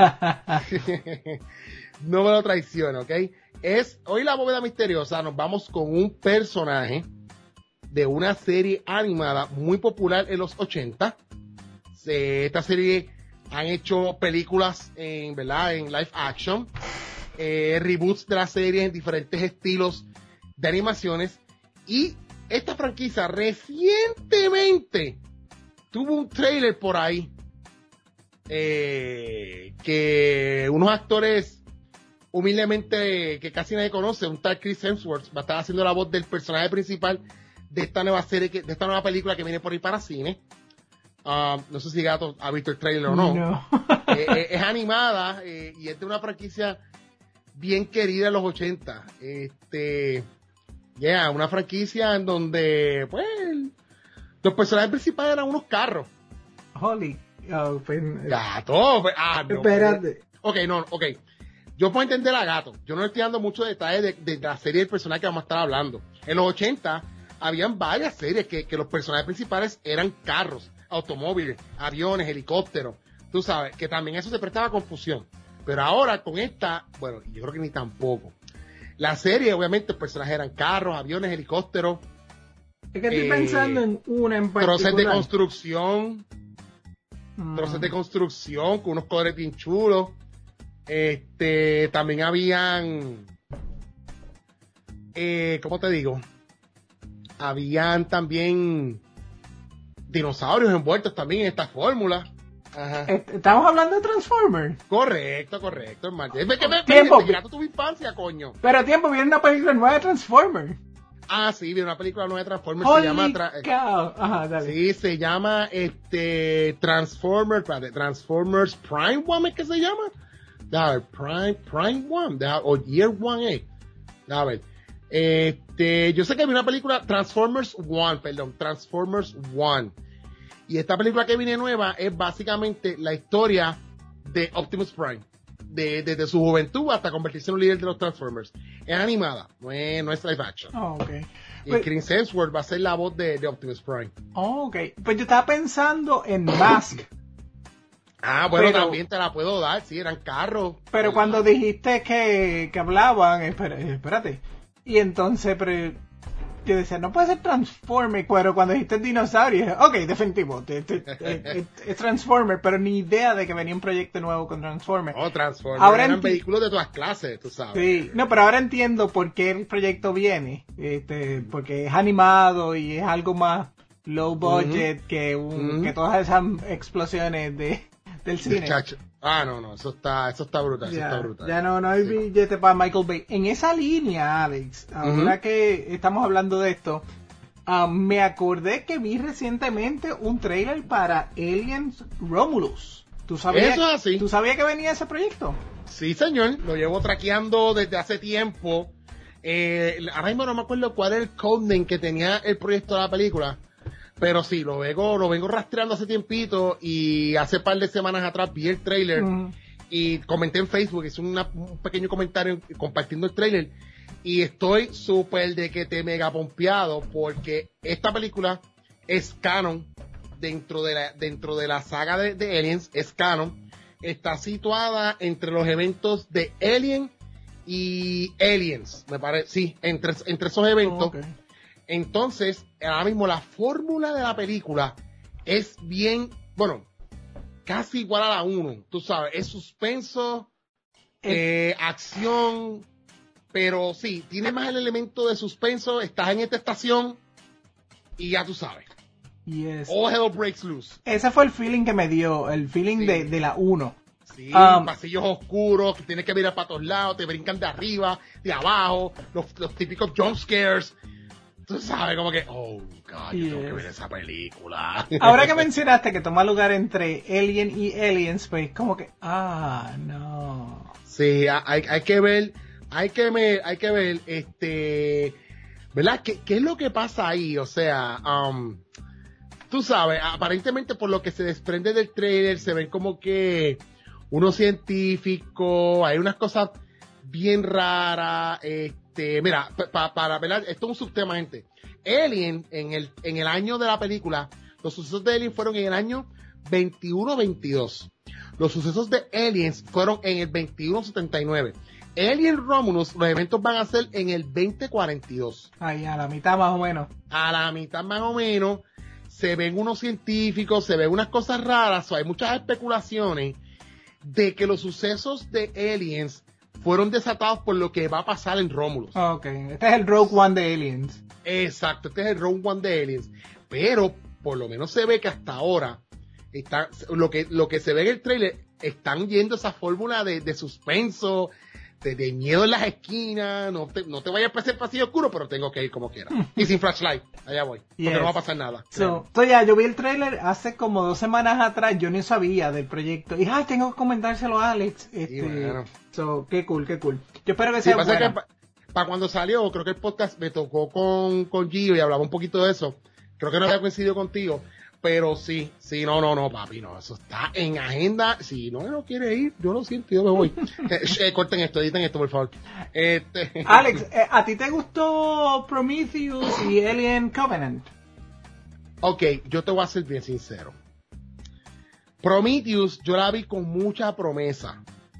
No me lo traicione, ¿ok? Es, hoy la bóveda misteriosa, nos vamos con un personaje de una serie animada muy popular en los ochenta. Eh, esta serie han hecho películas en, ¿verdad? En live action, eh, reboots de la serie en diferentes estilos de animaciones, y esta franquicia recientemente tuvo un trailer por ahí eh, que unos actores humildemente que casi nadie conoce, un tal Chris Hemsworth va a estar haciendo la voz del personaje principal de esta nueva serie, que, de esta nueva película que viene por ahí para cine. Uh, no sé si Gato ha visto el trailer o no.
No.
eh, eh, es animada eh, y es de una franquicia bien querida en los ochenta. Este, yeah, una franquicia en donde, pues, los personajes principales eran unos carros.
Holy. Oh, pues,
Gato, pues, ah, no.
Espérate.
Ok, no, ok. Yo puedo entender a Gato. Yo no le estoy dando muchos detalles de, de, de la serie del personaje que vamos a estar hablando. En los ochenta habían varias series que, que los personajes principales eran carros, automóviles, aviones, helicópteros. Tú sabes, que también eso se prestaba a confusión. Pero ahora con esta, bueno, yo creo que ni tampoco. La serie, obviamente, los personajes eran carros, aviones, helicópteros.
Es que estoy
eh,
pensando en una en particular.
Troces de construcción.
Mm.
Troces de construcción con unos colores bien chulos. Este, también habían, eh, ¿cómo te digo? Habían también dinosaurios envueltos también en esta fórmula. Ajá.
Estamos hablando de Transformers.
Correcto, correcto, hermano. Es que me
Tiempo.
me tu infancia, coño.
Pero tiempo, viene una película nueva de Transformers.
Ah, sí, viene una película nueva de Transformers.
Holy
se llama tra
cow. Ajá, dale.
Sí, se llama este Transformers, espérate, Transformers Prime One, ¿es que se llama? A ver, Prime, Prime One, deja, o Year One, eh. A ver, este, yo sé que había una película, Transformers One, perdón, Transformers One. Y esta película que viene nueva es básicamente la historia de Optimus Prime. De, desde su juventud hasta convertirse en un líder de los Transformers. Es animada, no es, no es live action.
Oh, ok.
Y
Pues,
Chris Hemsworth va a ser la voz de, de Optimus Prime.
oh, ok. Pues yo estaba pensando en Mask.
Ah, bueno,
Pero-
también te la puedo dar, sí, eran carros.
Pero cuando dijiste que, que hablaban, espera- espérate. Y entonces, pero yo decía, no puede ser Transformer, pero cuando dijiste dinosaurio, dije, ok, definitivo, te- te- te- es, es Transformer, pero ni idea de que venía un proyecto nuevo con Transformer.
Oh, Transformers,
Ahora
eran
enti-
vehículos de todas clases, tú sabes.
Sí, no, pero ahora entiendo por qué el proyecto viene, este, porque es animado y es algo más low budget que, un,
Ujú.
que todas esas explosiones de, del cine.
Chacho. Ah, no, no, eso está, eso está brutal, eso
Ya,
está brutal.
ya no, no hay
Sí.
billete para Michael Bay. En esa línea, Alex, ahora
Ujú.
que estamos hablando de esto, ah, me acordé que vi recientemente un trailer para Aliens Romulus. ¿Tú sabías,
Eso es así.
¿Tú sabías que venía ese proyecto?
Sí, señor, lo llevo traqueando desde hace tiempo. Eh, ahora mismo no me acuerdo cuál es el codename que tenía el proyecto de la película, pero sí, lo vengo, lo vengo rastreando hace tiempito y hace par de semanas atrás vi el trailer
Mm.
y comenté en Facebook, hice una- un pequeño comentario compartiendo el trailer y estoy súper de que te mega pompeado porque esta película es canon dentro de la, dentro de la saga de, de Aliens, es canon, está situada entre los eventos de Alien y Aliens, me parece, sí, entre, entre esos eventos.
Ok.
Entonces, ahora mismo la fórmula de la película es bien, bueno, casi igual a la uno, tú sabes, es suspenso, eh, acción, pero sí, tiene más el elemento de suspenso, estás en esta estación y ya tú sabes,
Yes.
all hell breaks loose.
Ese fue el feeling que me dio, el feeling
Sí.
de, de la uno.
Sí,
Um,
pasillos oscuros, que tienes que mirar para todos lados, te brincan de arriba, de abajo, los, los típicos jump scares. Tú sabes, como que, oh, God, yo tengo que
Yes.
ver esa película.
Ahora que mencionaste que toma lugar entre Alien y Aliens, pues como que, ah, no.
Sí, hay, hay que ver, hay que ver, hay que ver, este, ¿verdad? ¿Qué, qué es lo que pasa ahí? O sea, um, tú sabes, aparentemente por lo que se desprende del trailer, se ven como que unos científicos, hay unas cosas bien raras, este, mira, pa- pa- para ver, esto es un subtema, gente. Alien, en el, en el año de la película, los sucesos de Alien fueron en el año veintiuno veintidós. Los sucesos de Aliens fueron en el veintiuno setenta y nueve. Alien Romulus, los eventos van a ser en el veinte cuarenta y dos.
Ahí, a la mitad más o menos.
A la mitad más o menos. Se ven unos científicos, se ven unas cosas raras, o hay muchas especulaciones de que los sucesos de Aliens fueron desatados por lo que va a pasar en Romulus.
Ok, este es el Rogue One de Aliens.
Exacto, este es el Rogue One de Aliens. Pero, por lo menos se ve que hasta ahora, está, lo que, lo que se ve en el trailer, están yendo esa fórmula de, de suspenso, de, de miedo en las esquinas, no te, no te vayas a pasar el pasillo oscuro, pero tengo que ir como quiera. Y sin flashlight, allá voy, porque
Yes.
no va a pasar nada.
So, so ya, yo vi el trailer hace como dos semanas atrás, yo ni sabía del proyecto. Y, ay, tengo que comentárselo a Alex. Este,
Y bueno.
So, qué cool, qué cool. Yo espero que
Sí,
sea
pasa
buena.
que para pa cuando salió, creo que el podcast me tocó con, con Gio y hablaba un poquito de eso. Creo que no había coincidido contigo, pero sí, sí, no, no, no, papi, no, eso está en agenda. Si no no quiere ir, yo lo siento, yo me voy. eh, eh, corten esto, editen esto, por favor. Este...
Alex, eh, ¿a ti te gustó Prometheus y Alien Covenant?
Ok, yo te voy a ser bien sincero. Prometheus, yo la vi con mucha promesa.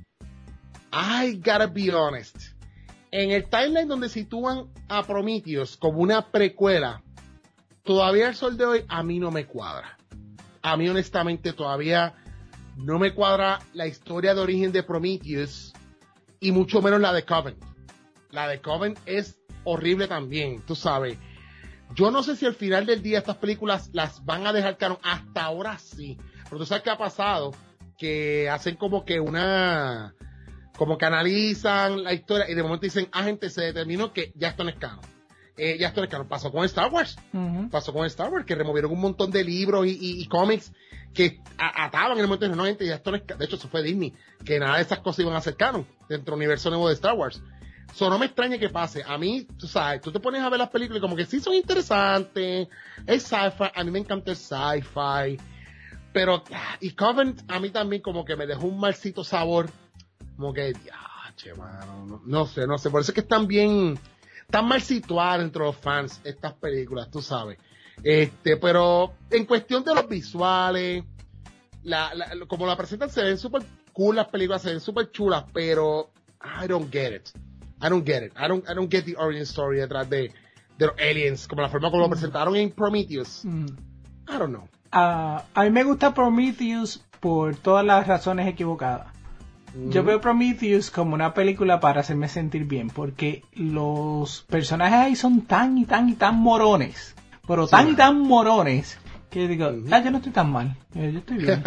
I gotta be honest. En el timeline donde sitúan a Prometheus como una precuela, todavía el sol de hoy a mí no me cuadra. A mí honestamente todavía no me cuadra la historia de origen de Prometheus y mucho menos la de Coven. La de Coven es horrible también, tú sabes. Yo no sé si al final del día estas películas las van a dejar canon. Hasta ahora sí. Pero tú sabes qué ha pasado, que hacen como que una... como que analizan la historia y de momento dicen, ah, gente, se determinó que ya esto no es canon. Eh, ya esto no es canon. Pasó con Star Wars.
Uh-huh.
Pasó con Star Wars, que removieron un montón de libros y, y, y cómics que a, ataban en el momento de no, gente, ya esto no es canon. De hecho, eso fue Disney, que nada de esas cosas iban a ser canon dentro del universo nuevo de Star Wars. So, no me extraña que pase. A mí, tú sabes, tú te pones a ver las películas y como que sí son interesantes. Es sci-fi. A mí me encanta el sci-fi. Pero, y Covenant a mí también como que me dejó un malcito sabor. Como que, ya, che, mano, no, no sé, no sé. Por eso es que están bien, están mal situadas entre los fans estas películas, tú sabes. Este, pero en cuestión de los visuales, la, la, como la presentan, se ven súper cool las películas, se ven súper chulas, pero I don't get it. I don't get it. I don't, I don't get the origin story detrás de, de los aliens, como la forma como lo presentaron en Prometheus.
Mm.
I don't know.
Uh, a mí me gusta Prometheus por todas las razones equivocadas. Mm. Yo veo Prometheus como una película para hacerme sentir bien, porque los personajes ahí son tan y tan y tan morones, pero sí, tan man. y tan morones, que digo, uh-huh. ah, yo no estoy tan mal, yo estoy bien.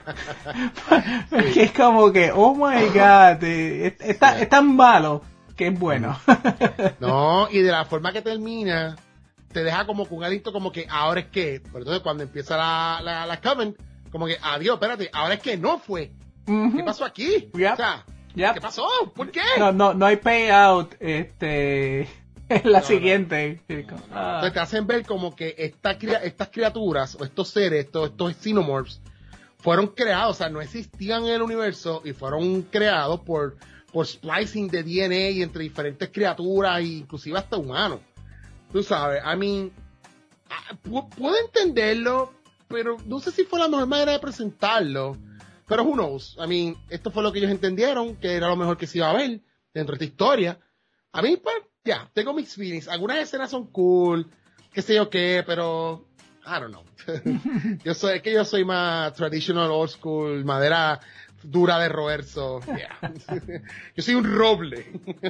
Porque sí. es como que, oh my god, eh, está, sí. es tan malo que es bueno.
No, y de la forma que termina, te deja como con un aliento como que ahora es que, pero entonces cuando empieza la, la, la Coven, como que, adiós, espérate, ahora es que no fue. Uh-huh. ¿Qué pasó aquí?
Yep.
O sea,
yep.
¿qué pasó? ¿Por qué?
No, no, no hay payout, este, en la no, siguiente.
No, no, no. Ah. Entonces te hacen ver como que esta, estas criaturas, o estos seres, estos, estos xenomorphs, fueron creados, o sea, no existían en el universo y fueron creados por, por splicing de D N A entre diferentes criaturas, inclusive hasta humanos. Tú sabes, I mean, puedo entenderlo, pero no sé si fue la mejor manera de presentarlo. Pero who knows? I mean, esto fue lo que ellos entendieron, que era lo mejor que se iba a ver dentro de esta historia. A mí, pues, ya, yeah, tengo mixed feelings. Algunas escenas son cool, qué sé yo qué, pero I don't know. yo soy, es que yo soy más traditional, old school, madera dura de roer, so, yeah. Yo soy un roble.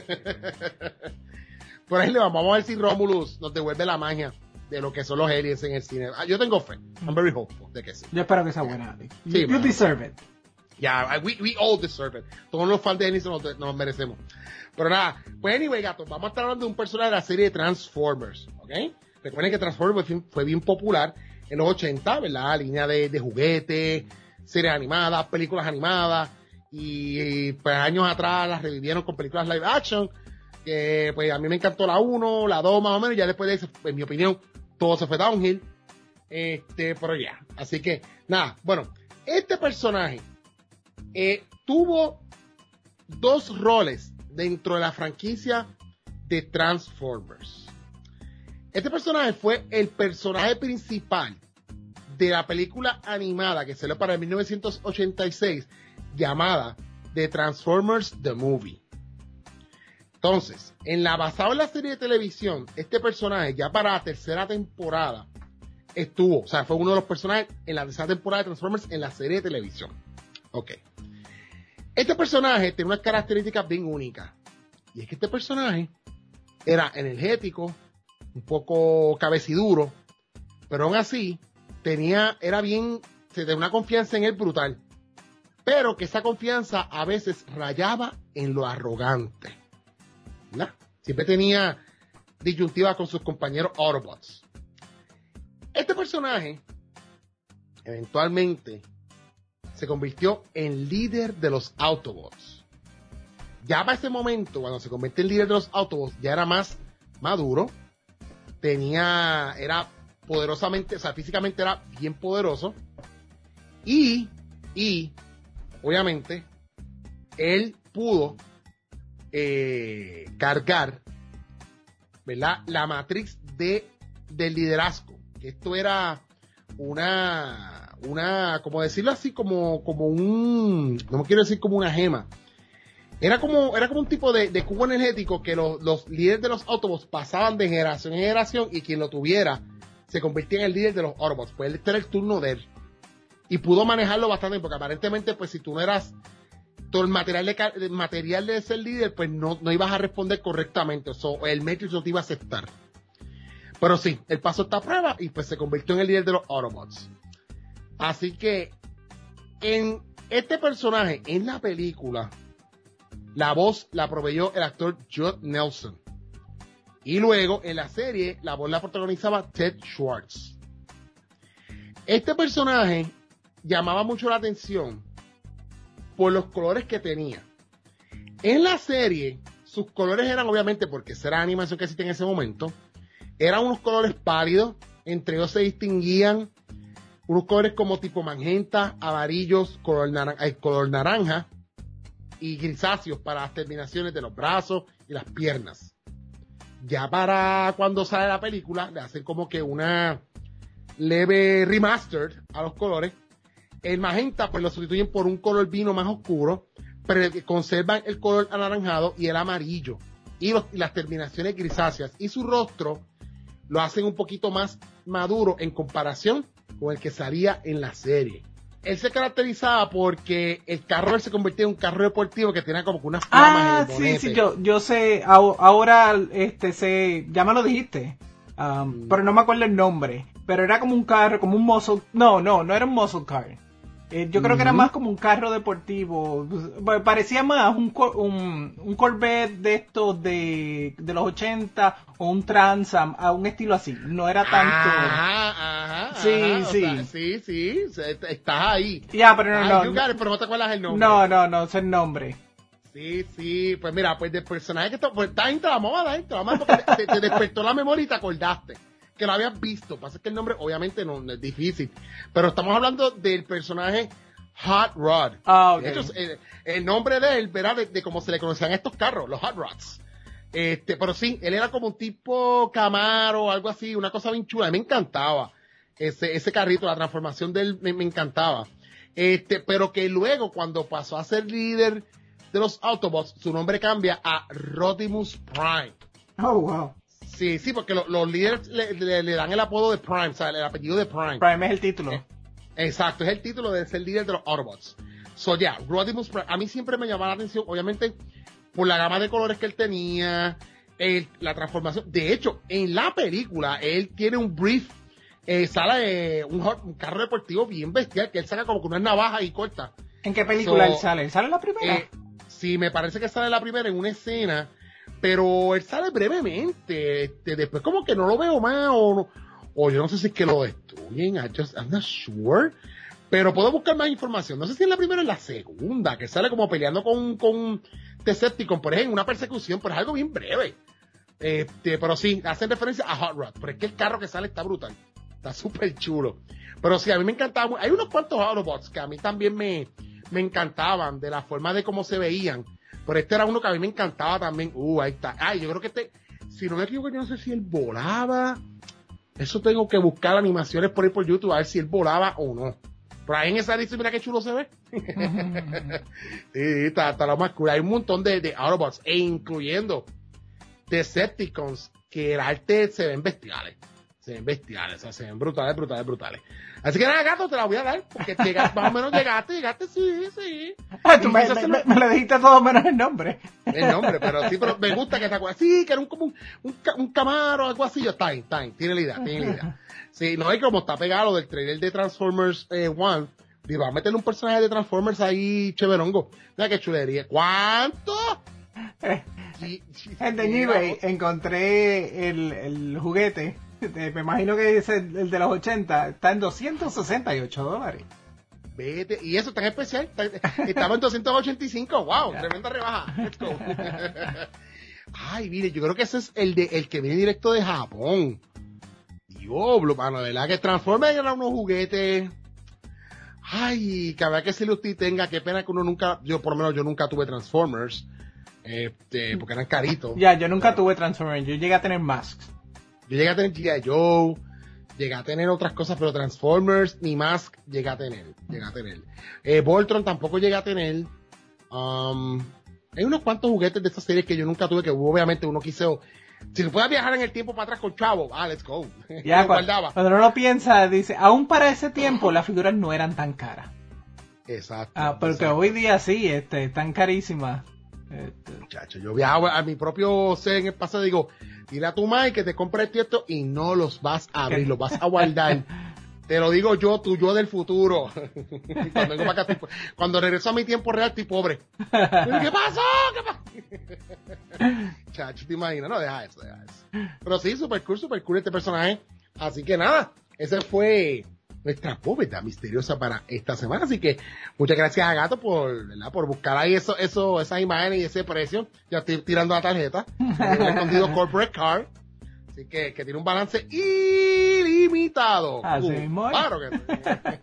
Por ahí le vamos, vamos a ver si Romulus nos devuelve la magia de lo que son los aliens en el cine. Ah, yo tengo fe. I'm very hopeful de que sí.
Yo espero que sea buena.
Sí,
you man. deserve it.
Yeah, we, we all deserve it. Todos los fans de aliens nos, nos merecemos. Pero nada, pues anyway, gato, vamos a estar hablando de un personaje de la serie de Transformers, ¿ok? Recuerden que Transformers fue bien popular en los ochenta, ¿verdad? Línea de, de juguetes, series animadas, películas animadas, y, y pues años atrás las revivieron con películas live action, que pues a mí me encantó la uno, la dos más o menos, y ya después de eso, en mi opinión, todo se fue downhill, este, pero ya, así que, nada, bueno, este personaje eh, tuvo dos roles dentro de la franquicia de Transformers. Este personaje fue el personaje principal de la película animada que salió para el mil novecientos ochenta y seis llamada The Transformers The Movie. Entonces, en la basado en la serie de televisión, este personaje ya para la tercera temporada estuvo, o sea, fue uno de los personajes en la tercera temporada de Transformers en la serie de televisión. Ok. Este personaje tiene unas características bien únicas. Y es que este personaje era energético, un poco cabeciduro, pero aún así tenía, era bien, se tenía una confianza en él brutal. Pero que esa confianza a veces rayaba en lo arrogante. ¿Verdad? Siempre tenía disyuntiva con sus compañeros Autobots. Este personaje eventualmente se convirtió en líder de los Autobots. Ya para ese momento, cuando se convirtió en líder de los Autobots, ya era más maduro, tenía, era poderosamente, o sea, físicamente era bien poderoso, y, y, obviamente, él pudo eh, cargar, ¿verdad?, la matriz de, del liderazgo. Esto era una, una, como decirlo así, como, como un, no quiero decir como una gema. Era como, era como un tipo de, de cubo energético que los, los líderes de los Autobots pasaban de generación en generación y quien lo tuviera se convertía en el líder de los Autobots. Pues este era el turno de él. Y pudo manejarlo bastante, porque aparentemente, pues si tú no eras todo el material de, el material de ser líder, pues no, no ibas a responder correctamente. O so, el Matrix no te iba a aceptar. Pero sí, él pasó esta prueba y pues se convirtió en el líder de los Autobots. Así que en este personaje, en la película, la voz la proveyó el actor Judd Nelson. Y luego, en la serie, la voz la protagonizaba Ted Schwartz. Este personaje llamaba mucho la atención por los colores que tenía. En la serie, sus colores eran, obviamente, porque esa era la animación que existía en ese momento, eran unos colores pálidos, entre ellos se distinguían unos colores como tipo magenta, amarillos, color, naran- eh, color naranja, y grisáceos para las terminaciones de los brazos y las piernas. Ya para cuando sale la película, le hacen como que una leve remastered a los colores. El magenta pues lo sustituyen por un color vino más oscuro, pero conservan el color anaranjado y el amarillo. Y, los, y las terminaciones grisáceas. Y su rostro lo hacen un poquito más maduro en comparación con el que salía en la serie. Él se caracterizaba porque el carro él se convirtió en un carro deportivo que tenía como que unas flamas
Ah,
en el
sí,
bonete.
sí, yo, yo sé, ahora, ahora, este, sé, ya me lo dijiste, um,
Mm.
pero no me acuerdo el nombre, pero era como un carro, como un muscle, no, no, no era un muscle car. Eh, yo creo que era
Ujú.
más como un carro deportivo, pues, parecía más un, cor- un, un Corvette de estos de, de los ochenta o un Trans Am, a un estilo así, no era tanto...
Ajá, ajá,
Sí,
ajá, o
sí.
sea, sí, sí, se- estás ahí.
Ya, pero no,
Ay,
no,
you got it, pero no te acuerdas el nombre.
no, no, no, sé el nombre.
Sí, sí, pues mira, pues del personaje que está, pues está en la moda, ¿eh? Te la moda porque te, te despertó la memoria y te acordaste que lo habías visto. Pasa que el nombre obviamente no, no es difícil, pero estamos hablando del personaje Hot Rod.
Ah, ok.
De hecho, el, el nombre de él, ¿verdad? De, de cómo se le conocían estos carros, los Hot Rods. Este, pero sí, él era como un tipo Camaro, algo así, una cosa bien chula. A mí me encantaba ese, ese carrito, la transformación de él me, me encantaba. Este, pero que luego, cuando pasó a ser líder de los Autobots, su nombre cambia a Rodimus Prime.
Oh, wow.
Sí, sí, porque lo- los líderes le, le- le dan el apodo de Prime, o sea, el apellido de Prime.
Prime es el título.
Eh, Exacto, es el título de ser líder de los Autobots. So, ya, yeah, Rodimus Prime, a mí siempre me llamaba la atención, obviamente, por la gama de colores que él tenía, el- la transformación. De hecho, en la película, él tiene un brief, eh, sale eh, un, hot- un carro deportivo bien bestial, que él saca como con unas navajas y corta.
¿En qué película
So,
él sale? ¿Él sale en la primera?
Eh, sí, me parece que sale la primera en una escena, pero él sale brevemente. Este, después como que no lo veo más, o, no- o yo no sé si es que lo destruyen, I just, I'm not sure. Pero puedo buscar más información. No sé si es la primera o en la segunda, que sale como peleando con, con Decepticon, por ejemplo, en una persecución, pero es algo bien breve. Este, pero sí, hacen referencia a Hot Rod, pero es que el carro que sale está brutal. Está súper chulo. Pero sí, a mí me encantaba. mu- Hay unos cuantos Autobots que a mí también me, me encantaban, de la forma de cómo se veían. Pero este era uno que a mí me encantaba también. Uh, ahí está. Ay, yo creo que este, si no me equivoco, yo no sé si él volaba. Eso tengo que buscar animaciones por ahí por YouTube a ver si él volaba o no. Pero ahí en esa lista, mira qué chulo se ve. Sí, está, está lo más cool. Hay un montón de, de Autobots, e incluyendo Decepticons, que el arte se ven bestiales. Se ven bestiales, o sea, se ven brutales, brutales, brutales. Así que nada, gato, te la voy a dar, porque llegaste, más o menos llegaste, llegaste, sí, sí.
Ah, tú me, me, me, me le dijiste todo menos el nombre.
El nombre, pero sí, pero me gusta que esa cosa, sí, que era un, como un, un, un Camaro, algo así, yo, está bien, está bien, tiene la idea, tiene la idea. Sí, no, y como está pegado del trailer de Transformers eh, One, digo, a meterle un personaje de Transformers ahí, chéverongo. Mira qué chulería. ¿Cuánto?
En The eBay encontré el, el juguete, me imagino que es el, el de los ochenta, está en doscientos sesenta y ocho dólares.
Vete, y eso tan especial, está, estaba en doscientos ochenta y cinco, wow, yeah. Tremenda rebaja, let's go. Ay, mire, yo creo que ese es el de el que viene directo de Japón. Diablo, mano, de verdad que Transformers eran unos juguetes. Ay, que habrá que si usted tenga, qué pena que uno nunca, yo por lo menos yo nunca tuve Transformers, este, porque eran caritos.
Ya, yo nunca pero, tuve Transformers, yo llegué a tener Masks.
Yo llegué a tener G I. Joe, llegué a tener otras cosas, pero Transformers ni Mask llegué a tener, llegué a tener. Eh, Voltron tampoco llegué a tener. Um, hay unos cuantos juguetes de esta serie que yo nunca tuve, que obviamente uno quiso. Si se puede viajar en el tiempo para atrás con Chavo, ah, let's go.
Ya, cuando, cuando uno lo piensa, dice, aún para ese tiempo las figuras no eran tan caras.
Exacto.
Ah, porque
exacto.
Hoy día sí, este, están carísimas. Este.
Muchacho, yo viajo a mi propio ser en el pasado y digo, dile a tu madre que te compre esto y esto y no los vas a abrir, los vas a guardar. Te lo digo yo, tu yo del futuro. Cuando vengo para acá, tipo, cuando regreso a mi tiempo real, estoy pobre. ¿Qué pasó? ¿Qué pasó? Chacho, ¿te imaginas? No, deja eso, deja eso. Pero sí, super cool, super cool este personaje. Así que nada, ese fue nuestra bóveda misteriosa para esta semana. Así que muchas gracias a Gato por, ¿verdad? Por buscar ahí eso, eso, esas imágenes y ese precio. Ya estoy tirando la tarjeta. He escondido Corporate Card. Así que, que tiene un balance ilimitado.
Así
uh,
mismo.
Claro que sí.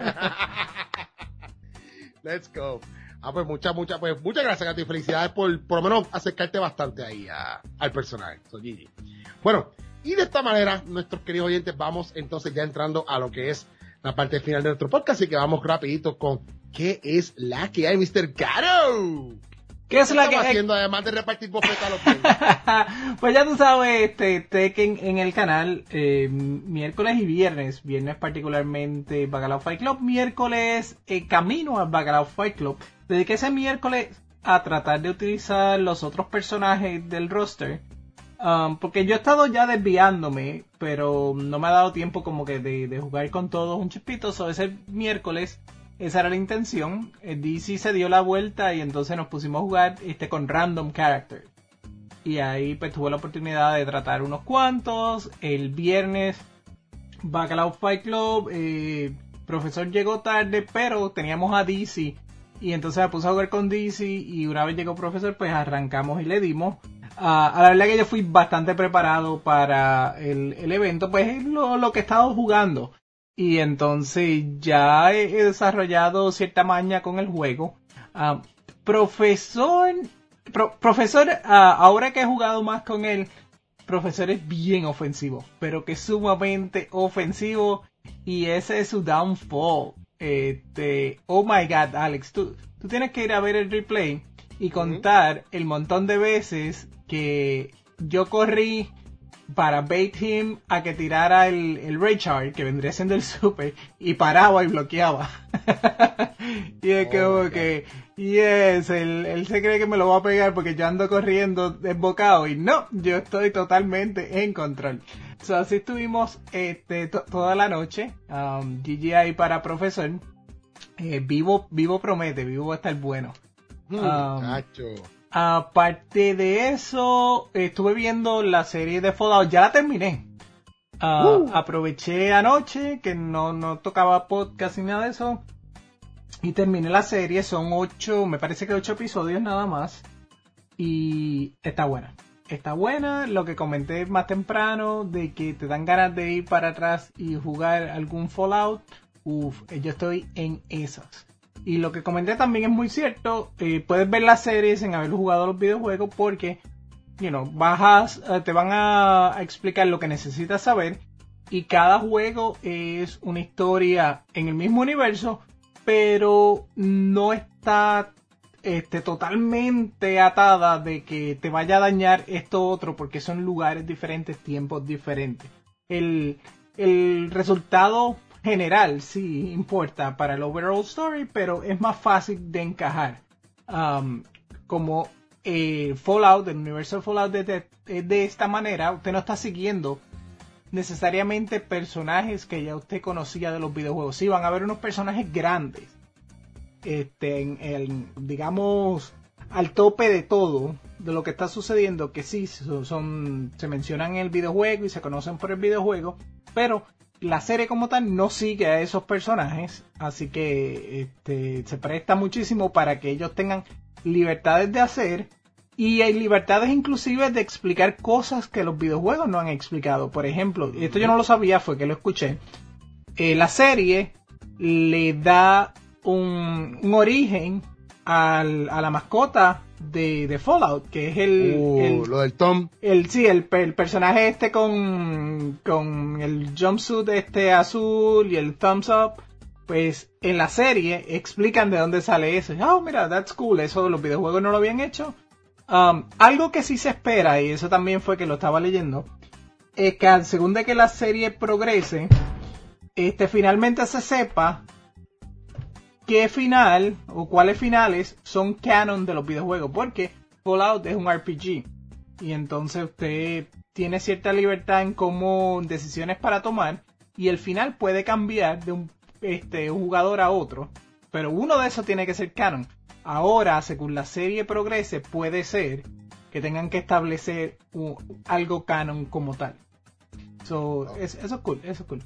Let's go. Ah, pues muchas, muchas, pues muchas gracias, Gato, y felicidades por, por lo menos, acercarte bastante ahí a, al personaje. So, G G. Bueno, y de esta manera, nuestros queridos oyentes, vamos entonces ya entrando a lo que es la parte final de nuestro podcast, así que vamos rapidito con ¿qué es la que hay, mister Gato?
¿Qué es la que
estamos haciendo además de repartir bofetas a los clientes?
Pues ya tú sabes, este, Tekken en el canal, eh, miércoles y viernes, viernes particularmente Bacalao Fight Club, miércoles eh, camino al Bacalao Fight Club. Dediqué ese miércoles a tratar de utilizar los otros personajes del roster, um, porque yo he estado ya desviándome, pero no me ha dado tiempo como que de, de jugar con todos un chispito, so ese miércoles. Esa era la intención. D C se dio la vuelta y entonces nos pusimos a jugar este con random characters. Y ahí pues tuve la oportunidad de tratar unos cuantos. El viernes Bacalao Fight Club. Eh, profesor llegó tarde, pero teníamos a D C. Y entonces me puse a jugar con D C. Y una vez llegó profesor, pues arrancamos y le dimos. Uh, a la verdad que yo fui bastante preparado para el, el evento. Pues es lo, lo que he estado jugando. Y entonces ya he desarrollado cierta maña con el juego. Uh, profesor, pro, profesor, uh, ahora que he jugado más con él, profesor es bien ofensivo, pero que es sumamente ofensivo y ese es su downfall. Este, oh my god, Alex, tú, tú tienes que ir a ver el replay y contar uh-huh. el montón de veces que yo corrí para bait him a que tirara el, el Raychard, que vendría siendo el super, y paraba y bloqueaba. Y es que, oh, que, yes, él, él se cree que me lo va a pegar porque yo ando corriendo desbocado, y no, yo estoy totalmente en control. So, así estuvimos este, to, toda la noche, um, G G I para profesor, eh, vivo, vivo promete, vivo va a estar bueno. Um, Aparte de eso, estuve viendo la serie de Fallout, ya la terminé. Uh, uh. Aproveché anoche, que no, no tocaba podcast ni nada de eso, y terminé la serie. Son ocho, me parece que ocho episodios nada más. Y está buena. Está buena, lo que comenté más temprano, de que te dan ganas de ir para atrás y jugar algún Fallout. Uf, yo estoy en esas. Y lo que comenté también es muy cierto, eh, puedes ver la serie sin haber jugado los videojuegos porque, you know, bajas, uh, te van a, a explicar lo que necesitas saber y cada juego es una historia en el mismo universo, pero no está este, totalmente atada de que te vaya a dañar esto otro, porque son lugares diferentes, tiempos diferentes. El, el resultado general sí importa para el overall story, pero es más fácil de encajar. Um, como eh, Fallout, el universo de Fallout de, de, de esta manera, usted no está siguiendo necesariamente personajes que ya usted conocía de los videojuegos. Sí, van a haber unos personajes grandes, este, en el, digamos, al tope de todo, de lo que está sucediendo, que sí, son, son, se mencionan en el videojuego y se conocen por el videojuego, pero la serie como tal no sigue a esos personajes, así que este, se presta muchísimo para que ellos tengan libertades de hacer, y hay libertades inclusive de explicar cosas que los videojuegos no han explicado. Por ejemplo, esto yo no lo sabía, fue que lo escuché, eh, la serie le da un, un origen al, a la mascota de, de Fallout, que es el,
uh,
el
lo del Tom.
El, sí, el, el personaje este con, con el jumpsuit este azul y el thumbs up. Pues en la serie explican de dónde sale eso. Oh, mira, that's cool. Eso los videojuegos no lo habían hecho. Um, algo que sí se espera, y eso también fue que lo estaba leyendo, es que al según de que la serie progrese, este finalmente se sepa qué final o cuáles finales son canon de los videojuegos, porque Fallout es un R P G y entonces usted tiene cierta libertad en cómo decisiones para tomar, y el final puede cambiar de un, este, un jugador a otro, pero uno de esos tiene que ser canon. Ahora, según la serie progrese, puede ser que tengan que establecer un, algo canon como tal. So, oh. es, eso es cool, eso es cool.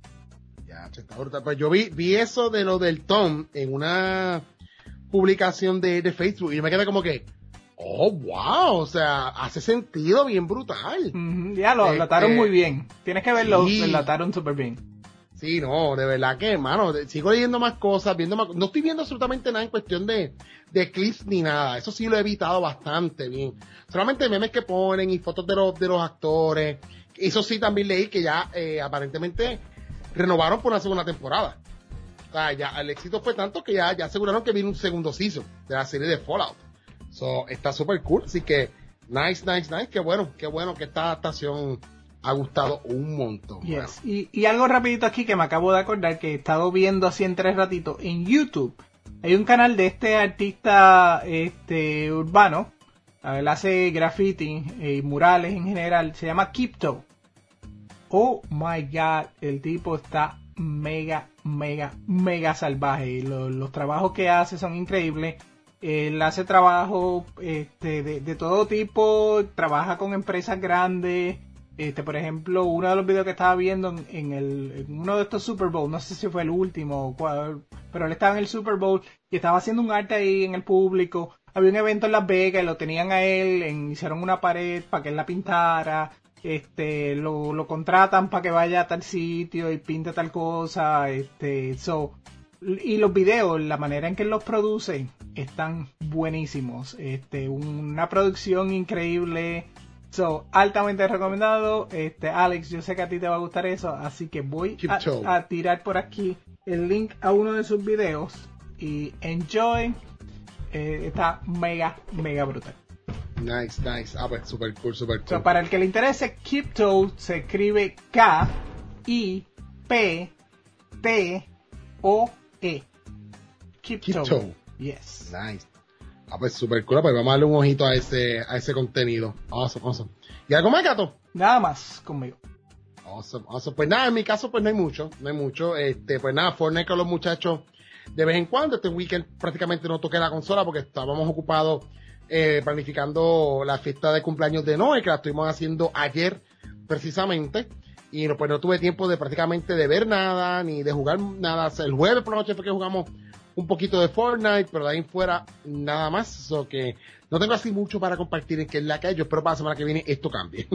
Ya, ahorita, pues yo vi, vi eso de lo del Tom en una publicación de, de Facebook y yo me quedé como que, oh, wow, o sea, hace sentido bien brutal.
Mm-hmm, ya lo este, ataron muy bien. Tienes que verlo, sí. Lo ataron súper bien.
Sí, no, de verdad que, hermano, sigo leyendo más cosas, viendo más, no estoy viendo absolutamente nada en cuestión de, de clips ni nada, eso sí lo he evitado bastante bien. Solamente memes que ponen y fotos de los, de los actores, eso sí también leí que ya, eh, aparentemente renovaron por una segunda temporada. O sea, ya el éxito fue tanto que ya, ya aseguraron que viene un segundo season de la serie de Fallout. So, está súper cool, así que, nice, nice, nice, qué bueno, qué bueno que esta adaptación ha gustado un montón.
Yes. Y, y algo rapidito aquí que me acabo de acordar, que he estado viendo así en tres ratitos en YouTube. Hay un canal de este artista este urbano, él hace graffiti y murales en general, se llama Kipto. Oh my god, el tipo está mega, mega, mega salvaje. Los, los trabajos que hace son increíbles. Él hace trabajo este, de, de todo tipo, trabaja con empresas grandes. Este, por ejemplo, uno de los videos que estaba viendo en, en, el, en uno de estos Super Bowl, no sé si fue el último, cuál, pero él estaba en el Super Bowl y estaba haciendo un arte ahí en el público. Había un evento en Las Vegas y lo tenían a él, en, hicieron una pared para que él la pintara. Este, lo, lo contratan para que vaya a tal sitio y pinte tal cosa. Este, so, y los videos, la manera en que él los produce, están buenísimos. Este, una producción increíble. So, altamente recomendado. Este, Alex, yo sé que a ti te va a gustar eso, así que voy a, a tirar por aquí el link a uno de sus videos y enjoy. Eh, está mega, mega brutal.
Nice, nice. Ah, pues super cool, super cool.
So, para el que le interese, Kipto se escribe K I P T O E. Kipto.
Kipto.
Yes.
Nice. Ah, pues super cool, pues vamos a darle un ojito a ese, a ese contenido. Awesome, awesome. ¿Y algo más, Gato?
Nada más conmigo.
Awesome, awesome. Pues nada, en mi caso, pues no hay mucho, no hay mucho. Este, pues nada, Fortnite con los muchachos de vez en cuando. Este weekend prácticamente no toqué la consola porque estábamos ocupados eh, planificando la fiesta de cumpleaños de Noé, que la estuvimos haciendo ayer precisamente. Y no, pues no tuve tiempo de prácticamente de ver nada, ni de jugar nada. El jueves por la noche fue que jugamos un poquito de Fortnite, pero de ahí en fuera nada más, so que no tengo así mucho para compartir en que es la que hay. Yo espero para la semana que viene esto cambie.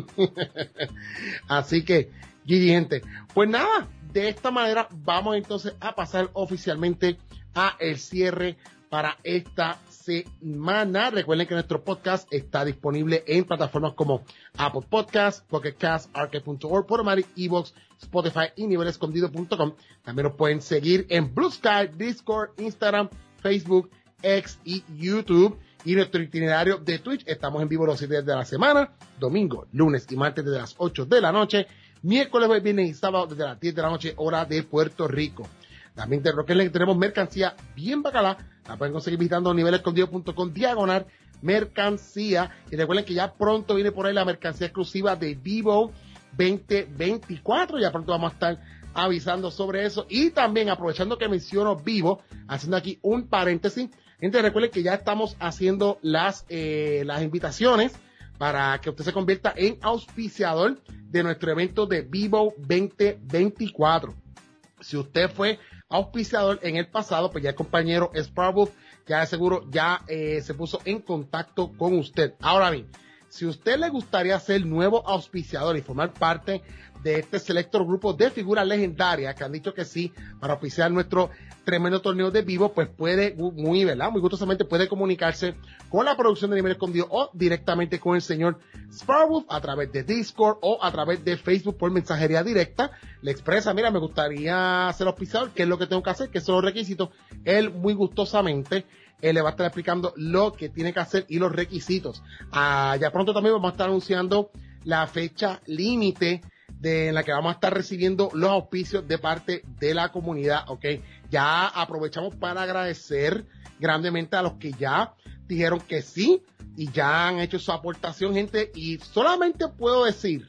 Así que, G G, gente, pues nada, de esta manera vamos entonces a pasar oficialmente a el cierre para esta semana. Recuerden que nuestro podcast está disponible en plataformas como Apple Podcasts, Pocket Cast, Arcade punto org, Podomatic, Evox, Spotify y nivel escondido punto com. También nos pueden seguir en Blue Sky, Discord, Instagram, Facebook, X y YouTube. Y nuestro itinerario de Twitch, estamos en vivo los siete días de la semana, domingo, lunes y martes desde las ocho de la noche, miércoles, jueves, viernes y sábado desde las diez de la noche, hora de Puerto Rico. También te recuerden que tenemos mercancía bien bacala, la pueden conseguir visitando nivel escondido punto com diagonal mercancía. Y recuerden que ya pronto viene por ahí la mercancía exclusiva de Vivo veinte veinticuatro, ya pronto vamos a estar avisando sobre eso. Y también aprovechando que menciono Vivo, haciendo aquí un paréntesis, gente, recuerden que ya estamos haciendo las, eh, las invitaciones para que usted se convierta en auspiciador de nuestro evento de Vivo veinte veinticuatro. Si usted fue auspiciador en el pasado, pues ya el compañero Sparwolf ya de seguro ya eh, se puso en contacto con usted. Ahora bien, si usted le gustaría ser nuevo auspiciador y formar parte de este selecto grupo de figuras legendarias que han dicho que sí para auspiciar nuestro tremendo torneo de Vivo, pues puede, muy, ¿verdad? Muy gustosamente puede comunicarse con la producción de Nivel Escondido o directamente con el señor Sparwolf a través de Discord o a través de Facebook por mensajería directa. Le expresa, mira, me gustaría ser auspiciador, ¿qué es lo que tengo que hacer? ¿Qué son los requisitos? Él muy gustosamente él le va a estar explicando lo que tiene que hacer y los requisitos. Ah, ya pronto también vamos a estar anunciando la fecha límite de en la que vamos a estar recibiendo los auspicios de parte de la comunidad, ¿ok? Ya aprovechamos para agradecer grandemente a los que ya dijeron que sí y ya han hecho su aportación, gente, y solamente puedo decir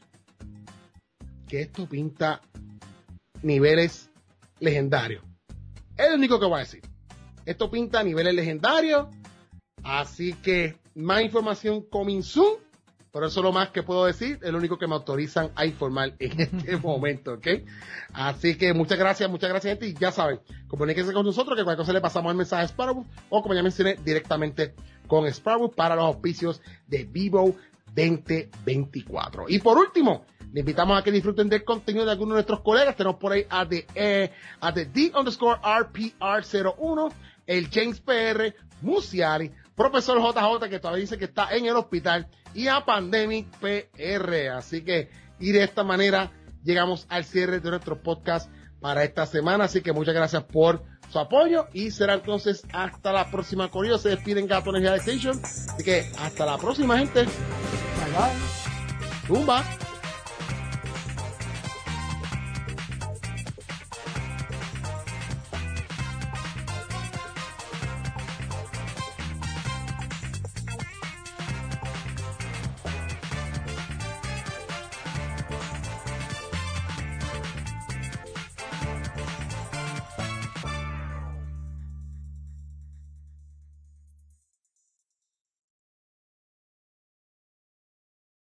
que esto pinta niveles legendarios. Es lo único que voy a decir. Esto pinta niveles legendarios, así que más información coming soon. Pero eso es lo más que puedo decir, es lo único que me autorizan a informar en este momento, ¿ok? Así que muchas gracias, muchas gracias, gente, y ya saben, comuníquense con nosotros, que cualquier cosa le pasamos el mensaje a Sparwolf, o como ya mencioné, directamente con Sparwolf para los auspicios de Vivo veinte veinticuatro. Y por último, le invitamos a que disfruten del contenido de algunos de nuestros colegas. Tenemos por ahí a The, eh, a The D underscore R P R cero uno, el James P R, Musiari, Profesor J J, que todavía dice que está en el hospital, y a Pandemic P R. Así que, y de esta manera llegamos al cierre de nuestro podcast para esta semana. Así que muchas gracias por su apoyo y será entonces hasta la próxima. Corrido se despiden Gato Energía Station. Así que hasta la próxima, gente.
Bye bye.
Tumba.